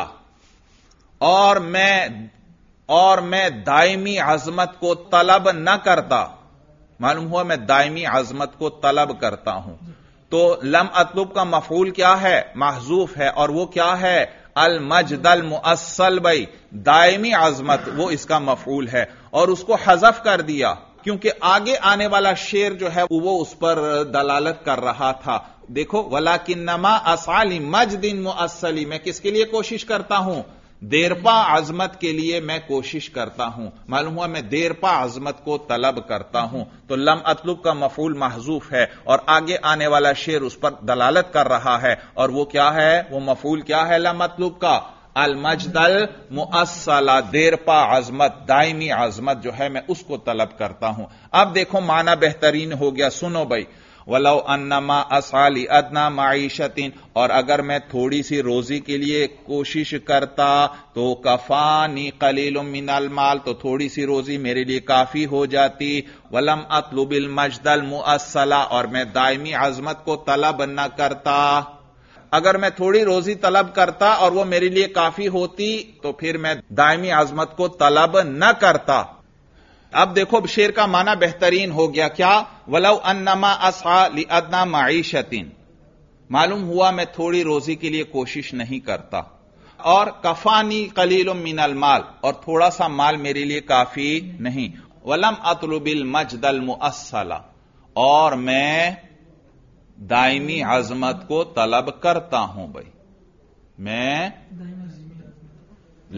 اور میں دائمی عظمت کو طلب نہ کرتا. معلوم ہوا میں دائمی عظمت کو طلب کرتا ہوں. تو لم اطلب کا مفعول کیا ہے؟ محذوف ہے. اور وہ کیا ہے؟ المجد المؤصل. بھائی دائمی عظمت وہ اس کا مفعول ہے، اور اس کو حذف کر دیا کیونکہ آگے آنے والا شعر جو ہے وہ اس پر دلالت کر رہا تھا. دیکھو وَلَكِنَّمَا أَسْعَى لِمَجْدٍ مُؤَصَّلٍ، میں کس کے لیے کوشش کرتا ہوں؟ دیرپا عظمت کے لیے میں کوشش کرتا ہوں. معلوم ہوا میں دیرپا عظمت کو طلب کرتا ہوں. تو لم اطلب کا مفعول محذوف ہے، اور آگے آنے والا شعر اس پر دلالت کر رہا ہے. اور وہ کیا ہے؟ وہ مفعول کیا ہے لم اطلب کا؟ المجد المؤصل، دیرپا عظمت، دائمی عظمت جو ہے میں اس کو طلب کرتا ہوں. اب دیکھو معنی بہترین ہو گیا. سنو بھائی، وَلَوْ أَنَّمَا أَسْعَى لِأَدْنَىٰ مَعِيشَةٍ، اور اگر میں تھوڑی سی روزی کے لیے کوشش کرتا تو کفانی قلیل من المال، تو تھوڑی سی روزی میرے لیے کافی ہو جاتی. وَلَمْ أَطْلُبِ الْمَجْدَ الْمُؤَصَّلَ، اور میں دائمی عظمت کو طلب نہ کرتا. اگر میں تھوڑی روزی طلب کرتا اور وہ میرے لیے کافی ہوتی تو پھر میں دائمی عظمت کو طلب نہ کرتا. اب دیکھو شعر کا معنی بہترین ہو گیا. کیا؟ وَلَوْ أَنَّمَا أَسْعَى لِأَدْنَىٰ مَعِيشَةٍ، معلوم ہوا میں تھوڑی روزی کے لیے کوشش نہیں کرتا، اور کفانی قلیل من المال، اور تھوڑا سا مال میرے لیے کافی نہیں. وَلَمْ أَطْلُبِ الْمَجْدَ الْمُؤَصَّلَ، اور میں دائمی عظمت کو طلب کرتا ہوں. بھائی میں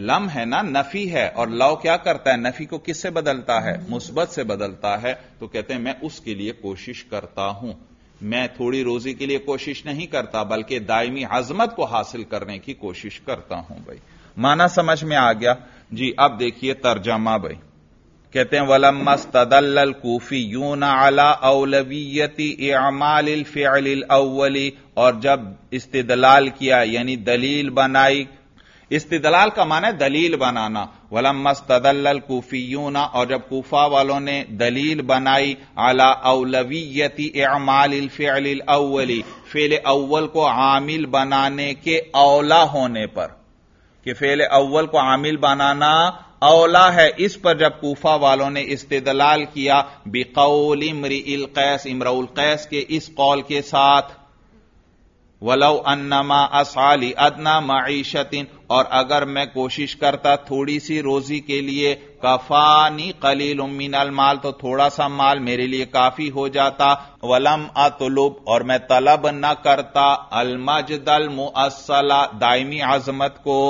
لم ہے نا نفی ہے، اور لو کیا کرتا ہے؟ نفی کو کس سے بدلتا ہے؟ مثبت سے بدلتا ہے. تو کہتے ہیں میں اس کے لیے کوشش کرتا ہوں، میں تھوڑی روزی کے لیے کوشش نہیں کرتا بلکہ دائمی عظمت کو حاصل کرنے کی کوشش کرتا ہوں. بھائی معنی سمجھ میں آ گیا جی. اب دیکھیے ترجمہ. بھائی کہتے ہیں وَلَمَّا اسْتَدَلَّ الْكُوفِيُّونَ عَلَىٰ أَوْلَوِيَّةِ إِعْمَالِ الْفِعْلِ الْأَوَّلِ، اور جب استدلال کیا یعنی دلیل بنائی. استدلال کا معنی ہے دلیل بنانا. وَلَمَّا اسْتَدَلَّ الْكُوفِيُّونَ، اور جب کوفہ والوں نے دلیل بنائی عَلَىٰ أَوْلَوِيَّةِ إِعْمَالِ الْفِعْلِ الْأَوَّلِ، فعل اول کو عامل بنانے کے اولا ہونے پر، کہ فعل اول کو عامل بنانا اولا ہے، اس پر جب کوفہ والوں نے استدلال کیا بقول امرئ القیس، امرؤ القیس کے اس قول کے ساتھ وَلَوْ أَنَّمَا أَسْعَىٰ لِأَدْنَىٰ مَعِيشَةٍ، اور اگر میں کوشش کرتا تھوڑی سی روزی کے لیے، کفانی قلیل من المال، تو تھوڑا سا مال میرے لیے کافی ہو جاتا. وَلَمْ أَطْلُبْ، اور میں طلب نہ کرتا المجد المؤصل، دائمی عظمت کو.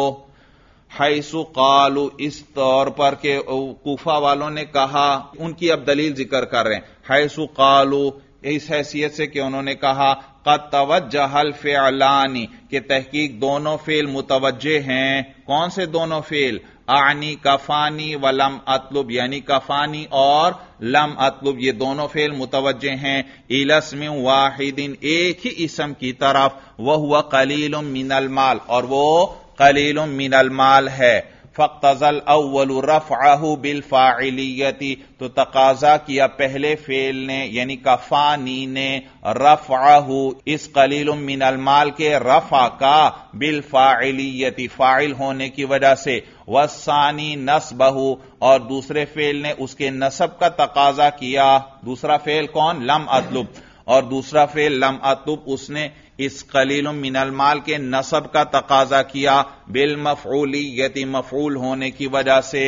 حیث قالوا، اس طور پر کہ کوفہ والوں نے کہا، ان کی اب دلیل ذکر کر رہے ہیں. حیث قالوا، اس حیثیت سے کہ انہوں نے کہا قد توجہ الفعلان، کہ تحقیق دونوں فعل متوجہ ہیں. کون سے دونوں فعل؟ اعنی کفانی ولم اطلب، یعنی کفانی اور لم اطلب، یہ دونوں فعل متوجہ ہیں. الی اسم واحد، ایک ہی اسم کی طرف. وہو قلیل من المال، اور وہ قلیل من المال ہے. فاقتضى الاول رفعه بالفاعلیتی، تو تقاضا کیا پہلے فعل نے یعنی کفانی نے رفعه، اس قلیل من المال کے رفع کا، بالفاعلیتی، فاعل ہونے کی وجہ سے. والثانی نصبه، اور دوسرے فعل نے اس کے نصب کا تقاضا کیا. دوسرا فعل کون؟ لم اطلب. اور دوسرا فعل لم اطلب اس نے اس قلیل من المال کے نصب کا تقاضا کیا بالمفعولیت، مفعول ہونے کی وجہ سے.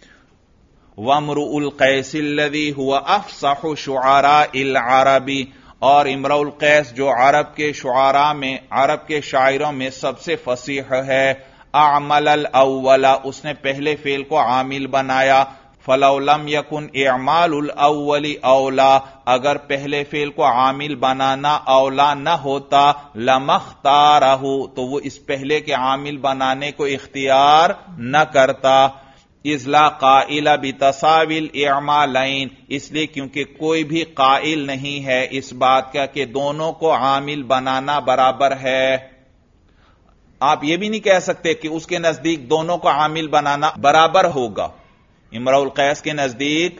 وامرؤ القیس الذی هو افصح شعراء العرب، اور امرؤ القیس جو عرب کے شعراء میں، عرب کے شاعروں میں سب سے فصیح ہے. اعمل الاول، اس نے پہلے فعل کو عامل بنایا. فلو لم یکن اعمال الاول اولا، اگر پہلے فعل کو عامل بنانا اولا نہ ہوتا، لمختارہ، تو وہ اس پہلے کے عامل بنانے کو اختیار نہ کرتا. اذ لا قائل بتساوی الاعمالین، اس لیے کیونکہ کوئی بھی قائل نہیں ہے اس بات کا کہ دونوں کو عامل بنانا برابر ہے. آپ یہ بھی نہیں کہہ سکتے کہ اس کے نزدیک دونوں کو عامل بنانا برابر ہوگا. امرؤ القیس کے نزدیک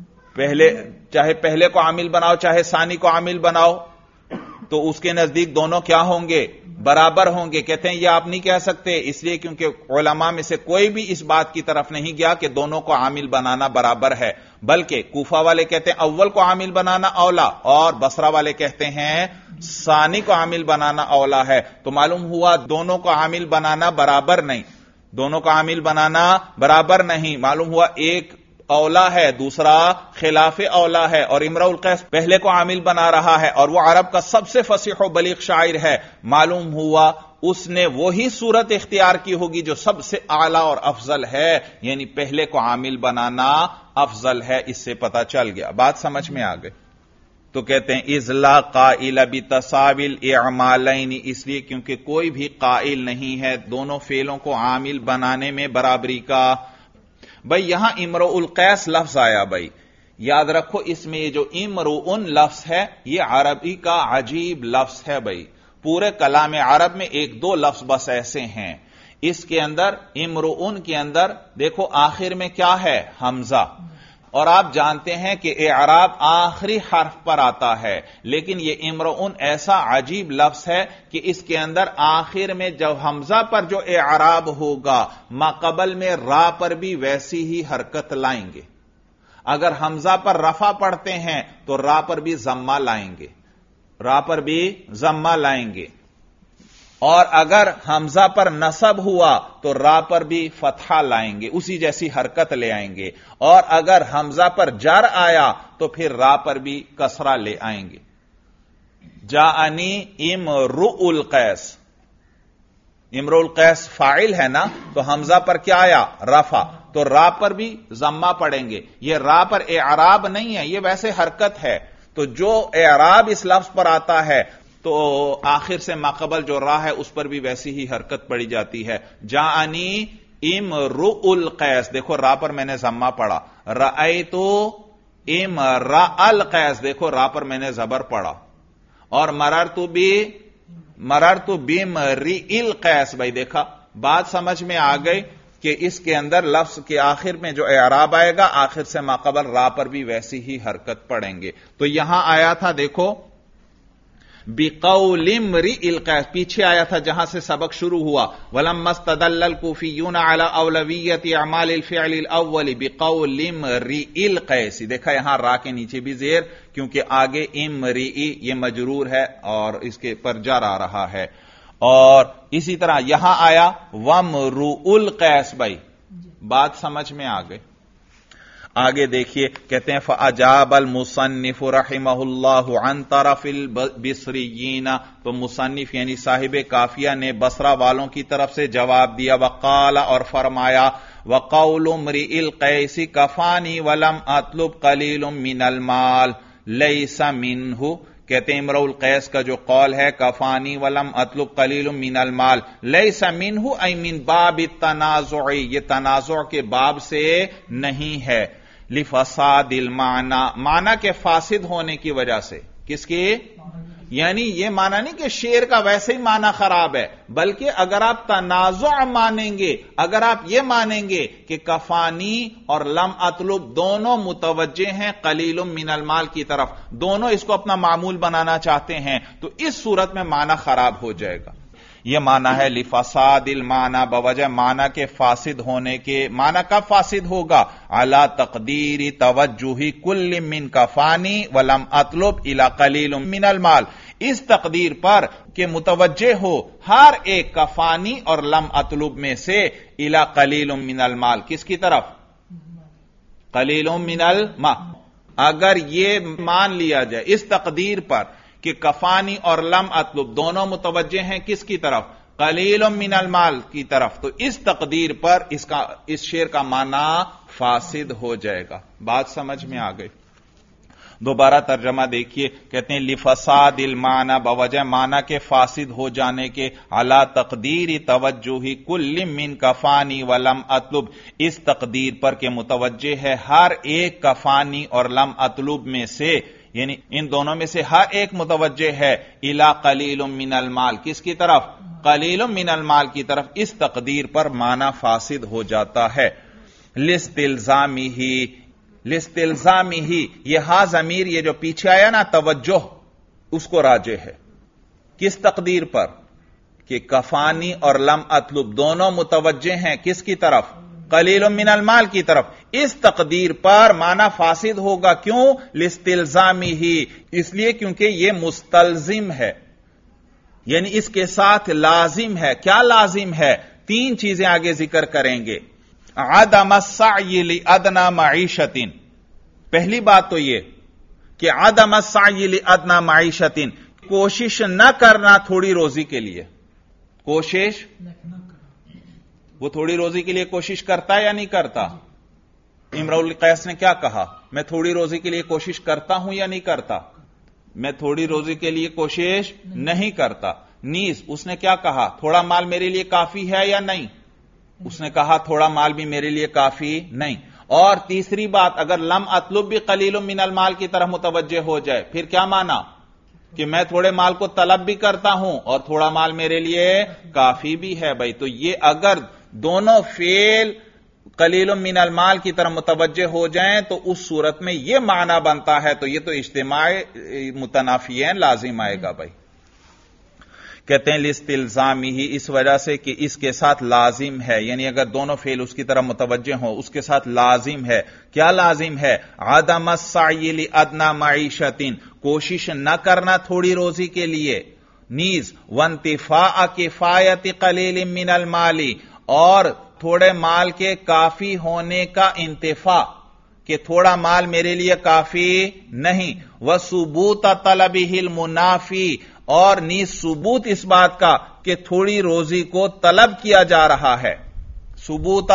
چاہے پہلے کو عامل بناؤ چاہے ثانی کو عامل بناؤ، تو اس کے نزدیک دونوں کیا ہوں گے؟ برابر ہوں گے. کہتے ہیں یہ آپ نہیں کہہ سکتے، اس لیے کیونکہ علماء میں سے کوئی بھی اس بات کی طرف نہیں گیا کہ دونوں کو عامل بنانا برابر ہے، بلکہ کوفہ والے کہتے ہیں اول کو عامل بنانا اولا، اور بصرہ والے کہتے ہیں ثانی کو عامل بنانا اولا ہے. تو معلوم ہوا دونوں کو عامل بنانا برابر نہیں، دونوں کا عامل بنانا برابر نہیں. معلوم ہوا ایک اولا ہے دوسرا خلاف اولا ہے، اور امرؤ القیس پہلے کو عامل بنا رہا ہے اور وہ عرب کا سب سے فصیح و بلیغ شاعر ہے. معلوم ہوا اس نے وہی صورت اختیار کی ہوگی جو سب سے اعلیٰ اور افضل ہے، یعنی پہلے کو عامل بنانا افضل ہے. اس سے پتہ چل گیا، بات سمجھ میں آ گئی. تو کہتے ہیں اذ لا قائل بتساوی الاعمالین، اس لیے کیونکہ کوئی بھی قائل نہیں ہے دونوں فعلوں کو عامل بنانے میں برابری کا. بھائی یہاں امرؤ القیس لفظ آیا، بھائی یاد رکھو اس میں یہ جو امرؤ لفظ ہے یہ عربی کا عجیب لفظ ہے. بھائی پورے کلام عرب میں ایک دو لفظ بس ایسے ہیں. اس کے اندر امرؤ کے اندر دیکھو آخر میں کیا ہے؟ حمزہ. اور آپ جانتے ہیں کہ اعراب آخری حرف پر آتا ہے، لیکن یہ امرؤ ایسا عجیب لفظ ہے کہ اس کے اندر آخر میں جب حمزہ پر جو اعراب ہوگا ما قبل میں را پر بھی ویسی ہی حرکت لائیں گے. اگر حمزہ پر رفع پڑھتے ہیں تو را پر بھی ضمہ لائیں گے، را پر بھی ضمہ لائیں گے. اور اگر حمزہ پر نصب ہوا تو را پر بھی فتحہ لائیں گے، اسی جیسی حرکت لے آئیں گے. اور اگر حمزہ پر جر آیا تو پھر را پر بھی کسرہ لے آئیں گے. جاءنی امرؤ القیس، امرؤ القیس فاعل ہے نا، تو حمزہ پر کیا آیا؟ رفع، تو را پر بھی ضمہ پڑیں گے. یہ را پر اعراب نہیں ہے، یہ ویسے حرکت ہے. تو جو اعراب اس لفظ پر آتا ہے تو آخر سے ماقبل جو را ہے اس پر بھی ویسی ہی حرکت پڑی جاتی ہے. جاءنی امرؤ القیس، دیکھو را پر میں نے ضمہ پڑا. رأیت امرأ القیس، دیکھو را پر میں نے زبر پڑا. اور مررت بامرئ القیس، بھائی دیکھا بات سمجھ میں آ گئی کہ اس کے اندر لفظ کے آخر میں جو اعراب آئے گا آخر سے ماقبل را پر بھی ویسی ہی حرکت پڑیں گے. تو یہاں آیا تھا دیکھو بقول امرئ القیس، پیچھے آیا تھا جہاں سے سبق شروع ہوا وَلَمَّا اسْتَدَلَّ الْكُوفِيُّونَ عَلَى أَوْلَوِيَّةِ أَعْمَالِ الْفِعْلِ الْأَوَّلِ بِقَوْلِ امرئ القیس. دیکھا یہاں را کے نیچے بھی زیر، کیونکہ آگے امرئ یہ مجرور ہے اور اس کے پر جر آ رہا ہے. اور اسی طرح یہاں آیا وَامْرُؤُ الْقیس. بھائی بات سمجھ میں آ گئی. آگے دیکھیے کہتے ہیں فَأَجَابَ الْمُصَنِّفُ رَحِمَهُ اللَّهُ عَنْ طَرَفِ الْبِصْرِيِّينَ، تو مصنف یعنی صاحب کافیہ نے بصرہ والوں کی طرف سے جواب دیا. وقال، اور فرمایا وَقَوْلُ امْرِئِ الْقَيْسِ كَفَانِي وَلَمْ أَطْلُبْ قَلِيلٌ مِّنَ الْمَالِ لَيْسَ مِنْهُ. کہتے ہیں امرؤ القیس کا جو قول ہے کفانی ولم اطلب قلیل من المال لیس منہ ای من باب التنازع، یہ تنازع کے باب سے نہیں ہے. لفساد المعنی، معنی کے فاسد ہونے کی وجہ سے. کس کی؟ یعنی یہ معنی نہیں کہ شعر کا ویسے ہی معنی خراب ہے، بلکہ اگر آپ تنازع مانیں گے، اگر آپ یہ مانیں گے کہ کفانی اور لم اطلب دونوں متوجہ ہیں قلیل من المال کی طرف، دونوں اس کو اپنا معمول بنانا چاہتے ہیں، تو اس صورت میں معنی خراب ہو جائے گا. یہ معنی ہے لفساد المعنی، بوجہ معنی کے فاسد ہونے کے. معنی کب فاسد ہوگا؟ علی تقدیر توجہ کل من کفانی ولم اطلب الی قلیل من المال، اس تقدیر پر کہ متوجہ ہو ہر ایک کفانی اور لم اطلب میں سے الی قلیل من المال، کس کی طرف؟ قلیل من المال. اگر یہ مان لیا جائے اس تقدیر پر کہ کفانی اور لم اطلب دونوں متوجہ ہیں کس کی طرف؟ قلیل من المال کی طرف، تو اس تقدیر پر اس شعر کا معنی فاسد ہو جائے گا. بات سمجھ میں آ گئی. دوبارہ ترجمہ دیکھیے، کہتے ہیں لفساد المعنی، بوجہ معنی کے فاسد ہو جانے کے، علی تقدیر توجہ کل من کفانی ولم اطلب، اس تقدیر پر کہ متوجہ ہے ہر ایک کفانی اور لم اطلب میں سے، یعنی ان دونوں میں سے ہر ایک متوجہ ہے الی قلیل من المال، کس کی طرف؟ قلیل من المال کی طرف. اس تقدیر پر معنی فاسد ہو جاتا ہے. لاستلزامہ، یہ ہا ضمیر یہ جو پیچھے آیا نا توجہ، اس کو راجع ہے. کس تقدیر پر؟ کہ کفانی اور لم اطلب دونوں متوجہ ہیں کس کی طرف؟ قلیل من المال کی طرف. اس تقدیر پر معنی فاسد ہوگا. کیوں؟ لاستلزامہ، اس لیے کیونکہ یہ مستلزم ہے، یعنی اس کے ساتھ لازم ہے. کیا لازم ہے؟ تین چیزیں آگے ذکر کریں گے. عدم السعی لادنی معیشت، پہلی بات تو یہ کہ عدم السعی لادنی معیشت، کوشش نہ کرنا تھوڑی روزی کے لیے. کوشش، وہ تھوڑی روزی کے لیے کوشش کرتا ہے یا نہیں کرتا؟ امرؤ القیس نے کیا کہا؟ میں تھوڑی روزی کے لیے کوشش کرتا ہوں یا نہیں کرتا؟ میں تھوڑی روزی کے لیے کوشش نہیں کرتا. نیز اس نے کیا کہا؟ تھوڑا مال میرے لیے کافی ہے یا نہیں؟ اس نے کہا تھوڑا مال بھی میرے لیے کافی نہیں. اور تیسری بات، اگر لم اطلب بھی قلیل من المال کی طرف متوجہ ہو جائے پھر کیا مانا؟ کہ میں تھوڑے مال کو طلب بھی کرتا ہوں اور تھوڑا مال میرے لیے کافی بھی ہے. بھائی تو یہ اگر دونوں فعل قلیل من المال کی طرف متوجہ ہو جائیں تو اس صورت میں یہ معنی بنتا ہے. تو یہ تو اجتماع متنافیین لازم آئے گا. بھائی کہتے ہیں لاستلزامہ، اس وجہ سے کہ اس کے ساتھ لازم ہے، یعنی اگر دونوں فعل اس کی طرف متوجہ ہوں اس کے ساتھ لازم ہے. کیا لازم ہے؟ عدم السعی لادنی معیشت، کوشش نہ کرنا تھوڑی روزی کے لیے. نیز وانتفاء کفایت قلیل من المال، اور تھوڑے مال کے کافی ہونے کا انتفاع، کہ تھوڑا مال میرے لیے کافی نہیں. وثبوت طلبہ المنافی، اور نیز ثبوت اس بات کا کہ تھوڑی روزی کو طلب کیا جا رہا ہے. ثبوت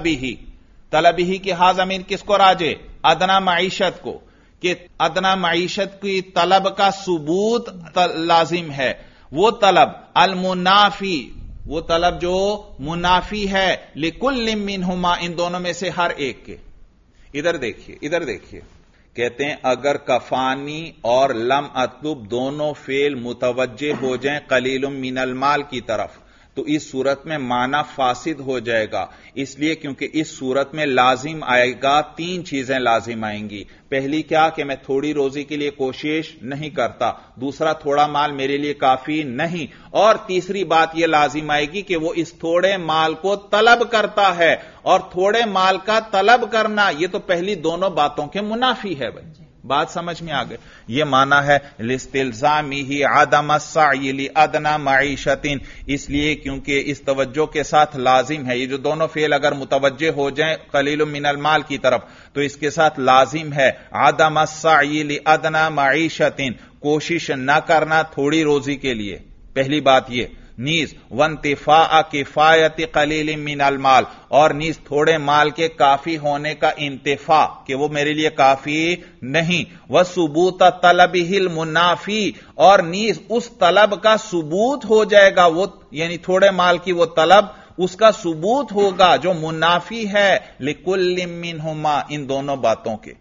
طلبی ہی کی ہا ضمیر کس کو راجے؟ ادنا معیشت کو، کہ ادنا معیشت کی طلب کا ثبوت لازم ہے. وہ طلب المنافی، وہ طلب جو منافی ہے لکل منہما، ان دونوں میں سے ہر ایک کے. ادھر دیکھیے کہتے ہیں اگر کفانی اور لم اطلب دونوں فعل متوجہ ہو جائیں قلیل من المال کی طرف تو اس صورت میں معنی فاسد ہو جائے گا. اس لیے کیونکہ اس صورت میں لازم آئے گا، تین چیزیں لازم آئیں گی. پہلی کیا کہ میں تھوڑی روزی کے لیے کوشش نہیں کرتا، دوسرا تھوڑا مال میرے لیے کافی نہیں، اور تیسری بات یہ لازم آئے گی کہ وہ اس تھوڑے مال کو طلب کرتا ہے. اور تھوڑے مال کا طلب کرنا یہ تو پہلی دونوں باتوں کے منافی ہے. بھائی بات سمجھ میں آ گئی؟ یہ معنی ہے لاستلزامہ عدم السعی لادنی معیشت، اس لیے کیونکہ اس توجہ کے ساتھ لازم ہے، یہ جو دونوں فعل اگر متوجہ ہو جائیں قلیل من المال کی طرف تو اس کے ساتھ لازم ہے عدم السعی لادنی معیشت، کوشش نہ کرنا تھوڑی روزی کے لیے. پہلی بات یہ. نیز وانتفاء کفایت قلیل من المال، اور نیز تھوڑے مال کے کافی ہونے کا انتفاع کہ وہ میرے لیے کافی نہیں. وثبوت طلبہ المنافی، اور نیز اس طلب کا ثبوت ہو جائے گا، وہ یعنی تھوڑے مال کی وہ طلب اس کا ثبوت ہوگا جو منافی ہے لکل منہما، ان دونوں باتوں کے.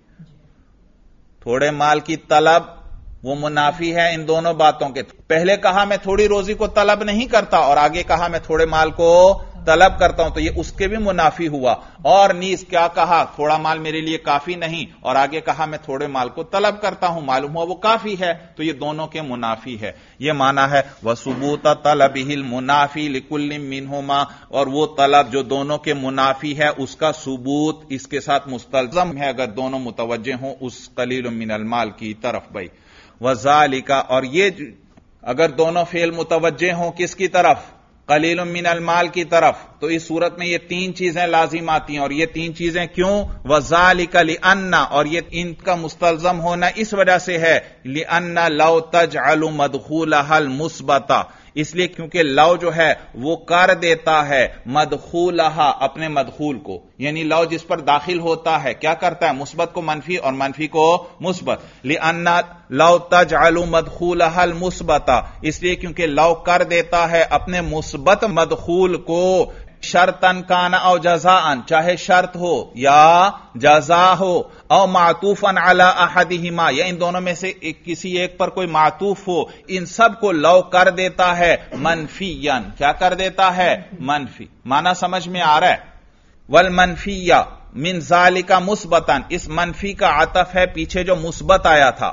تھوڑے مال کی طلب وہ منافی ہے ان دونوں باتوں کے. پہلے کہا میں تھوڑی روزی کو طلب نہیں کرتا اور آگے کہا میں تھوڑے مال کو طلب کرتا ہوں، تو یہ اس کے بھی منافی ہوا. اور نیز کیا کہا؟ تھوڑا مال میرے لیے کافی نہیں، اور آگے کہا میں تھوڑے مال کو طلب کرتا ہوں، معلوم ہوا وہ کافی ہے، تو یہ دونوں کے منافی ہے. یہ معنی ہے وثبوت طلبہ المنافی لکل منہما، اور وہ طلب جو دونوں کے منافی ہے اس کا ثبوت اس کے ساتھ مستلزم ہے اگر دونوں متوجہ ہوں اس قلیل من المال کی طرف. بھائی وذالک، اور یہ اگر دونوں فعل متوجہ ہوں کس کی طرف؟ قلیل من المال کی طرف، تو اس صورت میں یہ تین چیزیں لازم آتی ہیں. اور یہ تین چیزیں کیوں؟ وذالک لأن، اور یہ ان کا مستلزم ہونا اس وجہ سے ہے لأن لو تجعل مدخولها المثبت، اس لیے کیونکہ لو جو ہے وہ کر دیتا ہے مدخولہا اپنے مدخول کو، یعنی لو جس پر داخل ہوتا ہے کیا کرتا ہے؟ مثبت کو منفی اور منفی کو مثبت. لأن لو تجعل مدخولہا المثبت، اس لیے کیونکہ لو کر دیتا ہے اپنے مثبت مدخول کو شرطن کان او جزاءن، چاہے شرط ہو یا جزا ہو، او معطوفن علی احدہما، یا ان دونوں میں سے کسی ایک پر کوئی معطوف ہو، ان سب کو لو کر دیتا ہے منفیاً. کیا کر دیتا ہے؟ منفی. معنی سمجھ میں آ رہا ہے؟ والمنفی من ذالک مثبتاً، اس منفی کا عطف ہے پیچھے جو مثبت آیا تھا.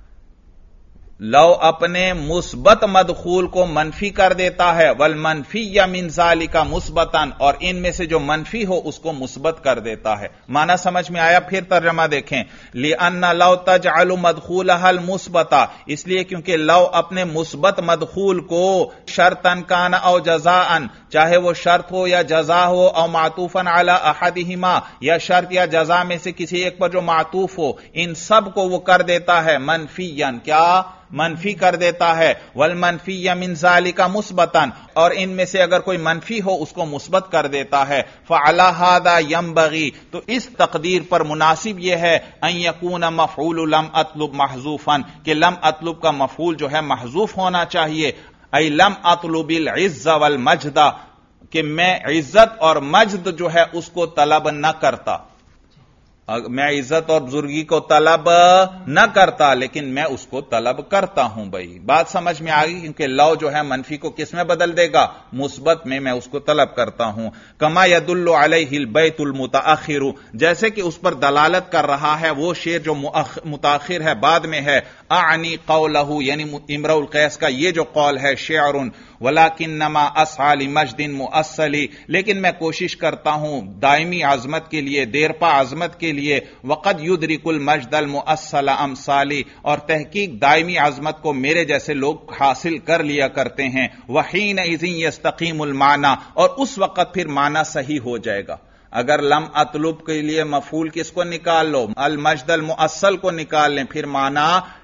لو اپنے مثبت مدخول کو منفی کر دیتا ہے، والمنفی من ذالک مثبتاً، اور ان میں سے جو منفی ہو اس کو مثبت کر دیتا ہے. معنی سمجھ میں آیا؟ پھر ترجمہ دیکھیں. لأن لو تجعل مدخولها المثبت، اس لیے کیونکہ لو اپنے مثبت مدخول کو شرطن کان او جزاءن، چاہے وہ شرط ہو یا جزا ہو، او معطوفن علی احدہما، یا شرط یا جزا میں سے کسی ایک پر جو معطوف ہو، ان سب کو وہ کر دیتا ہے منفیاً. کیا؟ منفی کر دیتا ہے. والمنفی من ذالک مثبتاً، اور ان میں سے اگر کوئی منفی ہو اس کو مثبت کر دیتا ہے. فعلی ھذا ينبغي، تو اس تقدیر پر مناسب یہ ہے ان یکون مفعول لم اطلب محذوفا، کہ لم اطلب کا مفعول جو ہے محذوف ہونا چاہیے. ای لم اطلب العز والمجد، کہ میں عزت اور مجد جو ہے اس کو طلب نہ کرتا. میں عزت اور بزرگی کو طلب نہ کرتا لیکن میں اس کو طلب کرتا ہوں. بھائی بات سمجھ میں آ گئی؟ کیونکہ لو جو ہے منفی کو کس میں بدل دے گا؟ مثبت میں اس کو طلب کرتا ہوں. کما یدل علیہ البیت المتاخر، جیسے کہ اس پر دلالت کر رہا ہے وہ شعر جو متاخر ہے، بعد میں ہے. اعنی قولہ، یعنی امرؤ القیس کا یہ جو قول ہے شعر ولکنما اسعى لمجد مؤصل، لیکن میں کوشش کرتا ہوں دائمی عظمت کے لیے، دیرپا عظمت کے لیے. وقد يدرك المجد المؤصل امثالی، اور تحقیق دائمی عظمت کو میرے جیسے لوگ حاصل کر لیا کرتے ہیں. وحینئذ يستقیم المعنى، اور اس وقت پھر معنی صحیح ہو جائے گا. اگر لم اطلب کے لیے مفعول کس کو نکال لو؟ المجد المؤصل کو نکال لیں، پھر معنی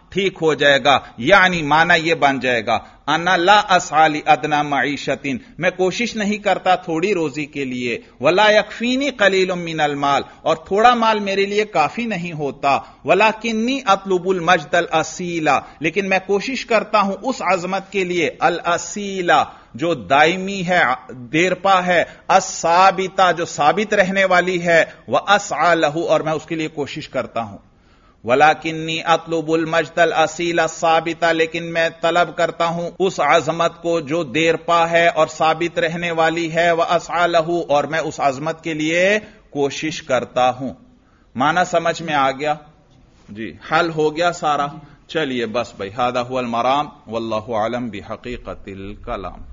ٹھیک ہو جائے گا. یعنی معنی یہ بن جائے گا انا لا اسعی لادنی معیشۃ، میں کوشش نہیں کرتا تھوڑی روزی کے لیے، ولا یکفینی قلیل من المال، اور تھوڑا مال میرے لیے کافی نہیں ہوتا، ولکنی اطلب المجد الاصیل، لیکن میں کوشش کرتا ہوں اس عظمت کے لیے الاصیلہ جو دائمی ہے، دیرپا ہے، الثابتہ جو ثابت رہنے والی ہے، واسعی لہ، اور میں اس کے لیے کوشش کرتا ہوں. وَلَكِنِّي أَطْلُبُ الْمَجْدَ الْأَصِيلَ الثَّابِتَ، لیکن میں طلب کرتا ہوں اس عظمت کو جو دیر پا ہے اور ثابت رہنے والی ہے، وَأَسْعَى لَهُ، اور میں اس عظمت کے لیے کوشش کرتا ہوں. معنی سمجھ میں آ گیا؟ جی حل ہو گیا سارا. چلیے بس بھائی، هذا هو المرام واللہ اعلم بحقیقت الکلام.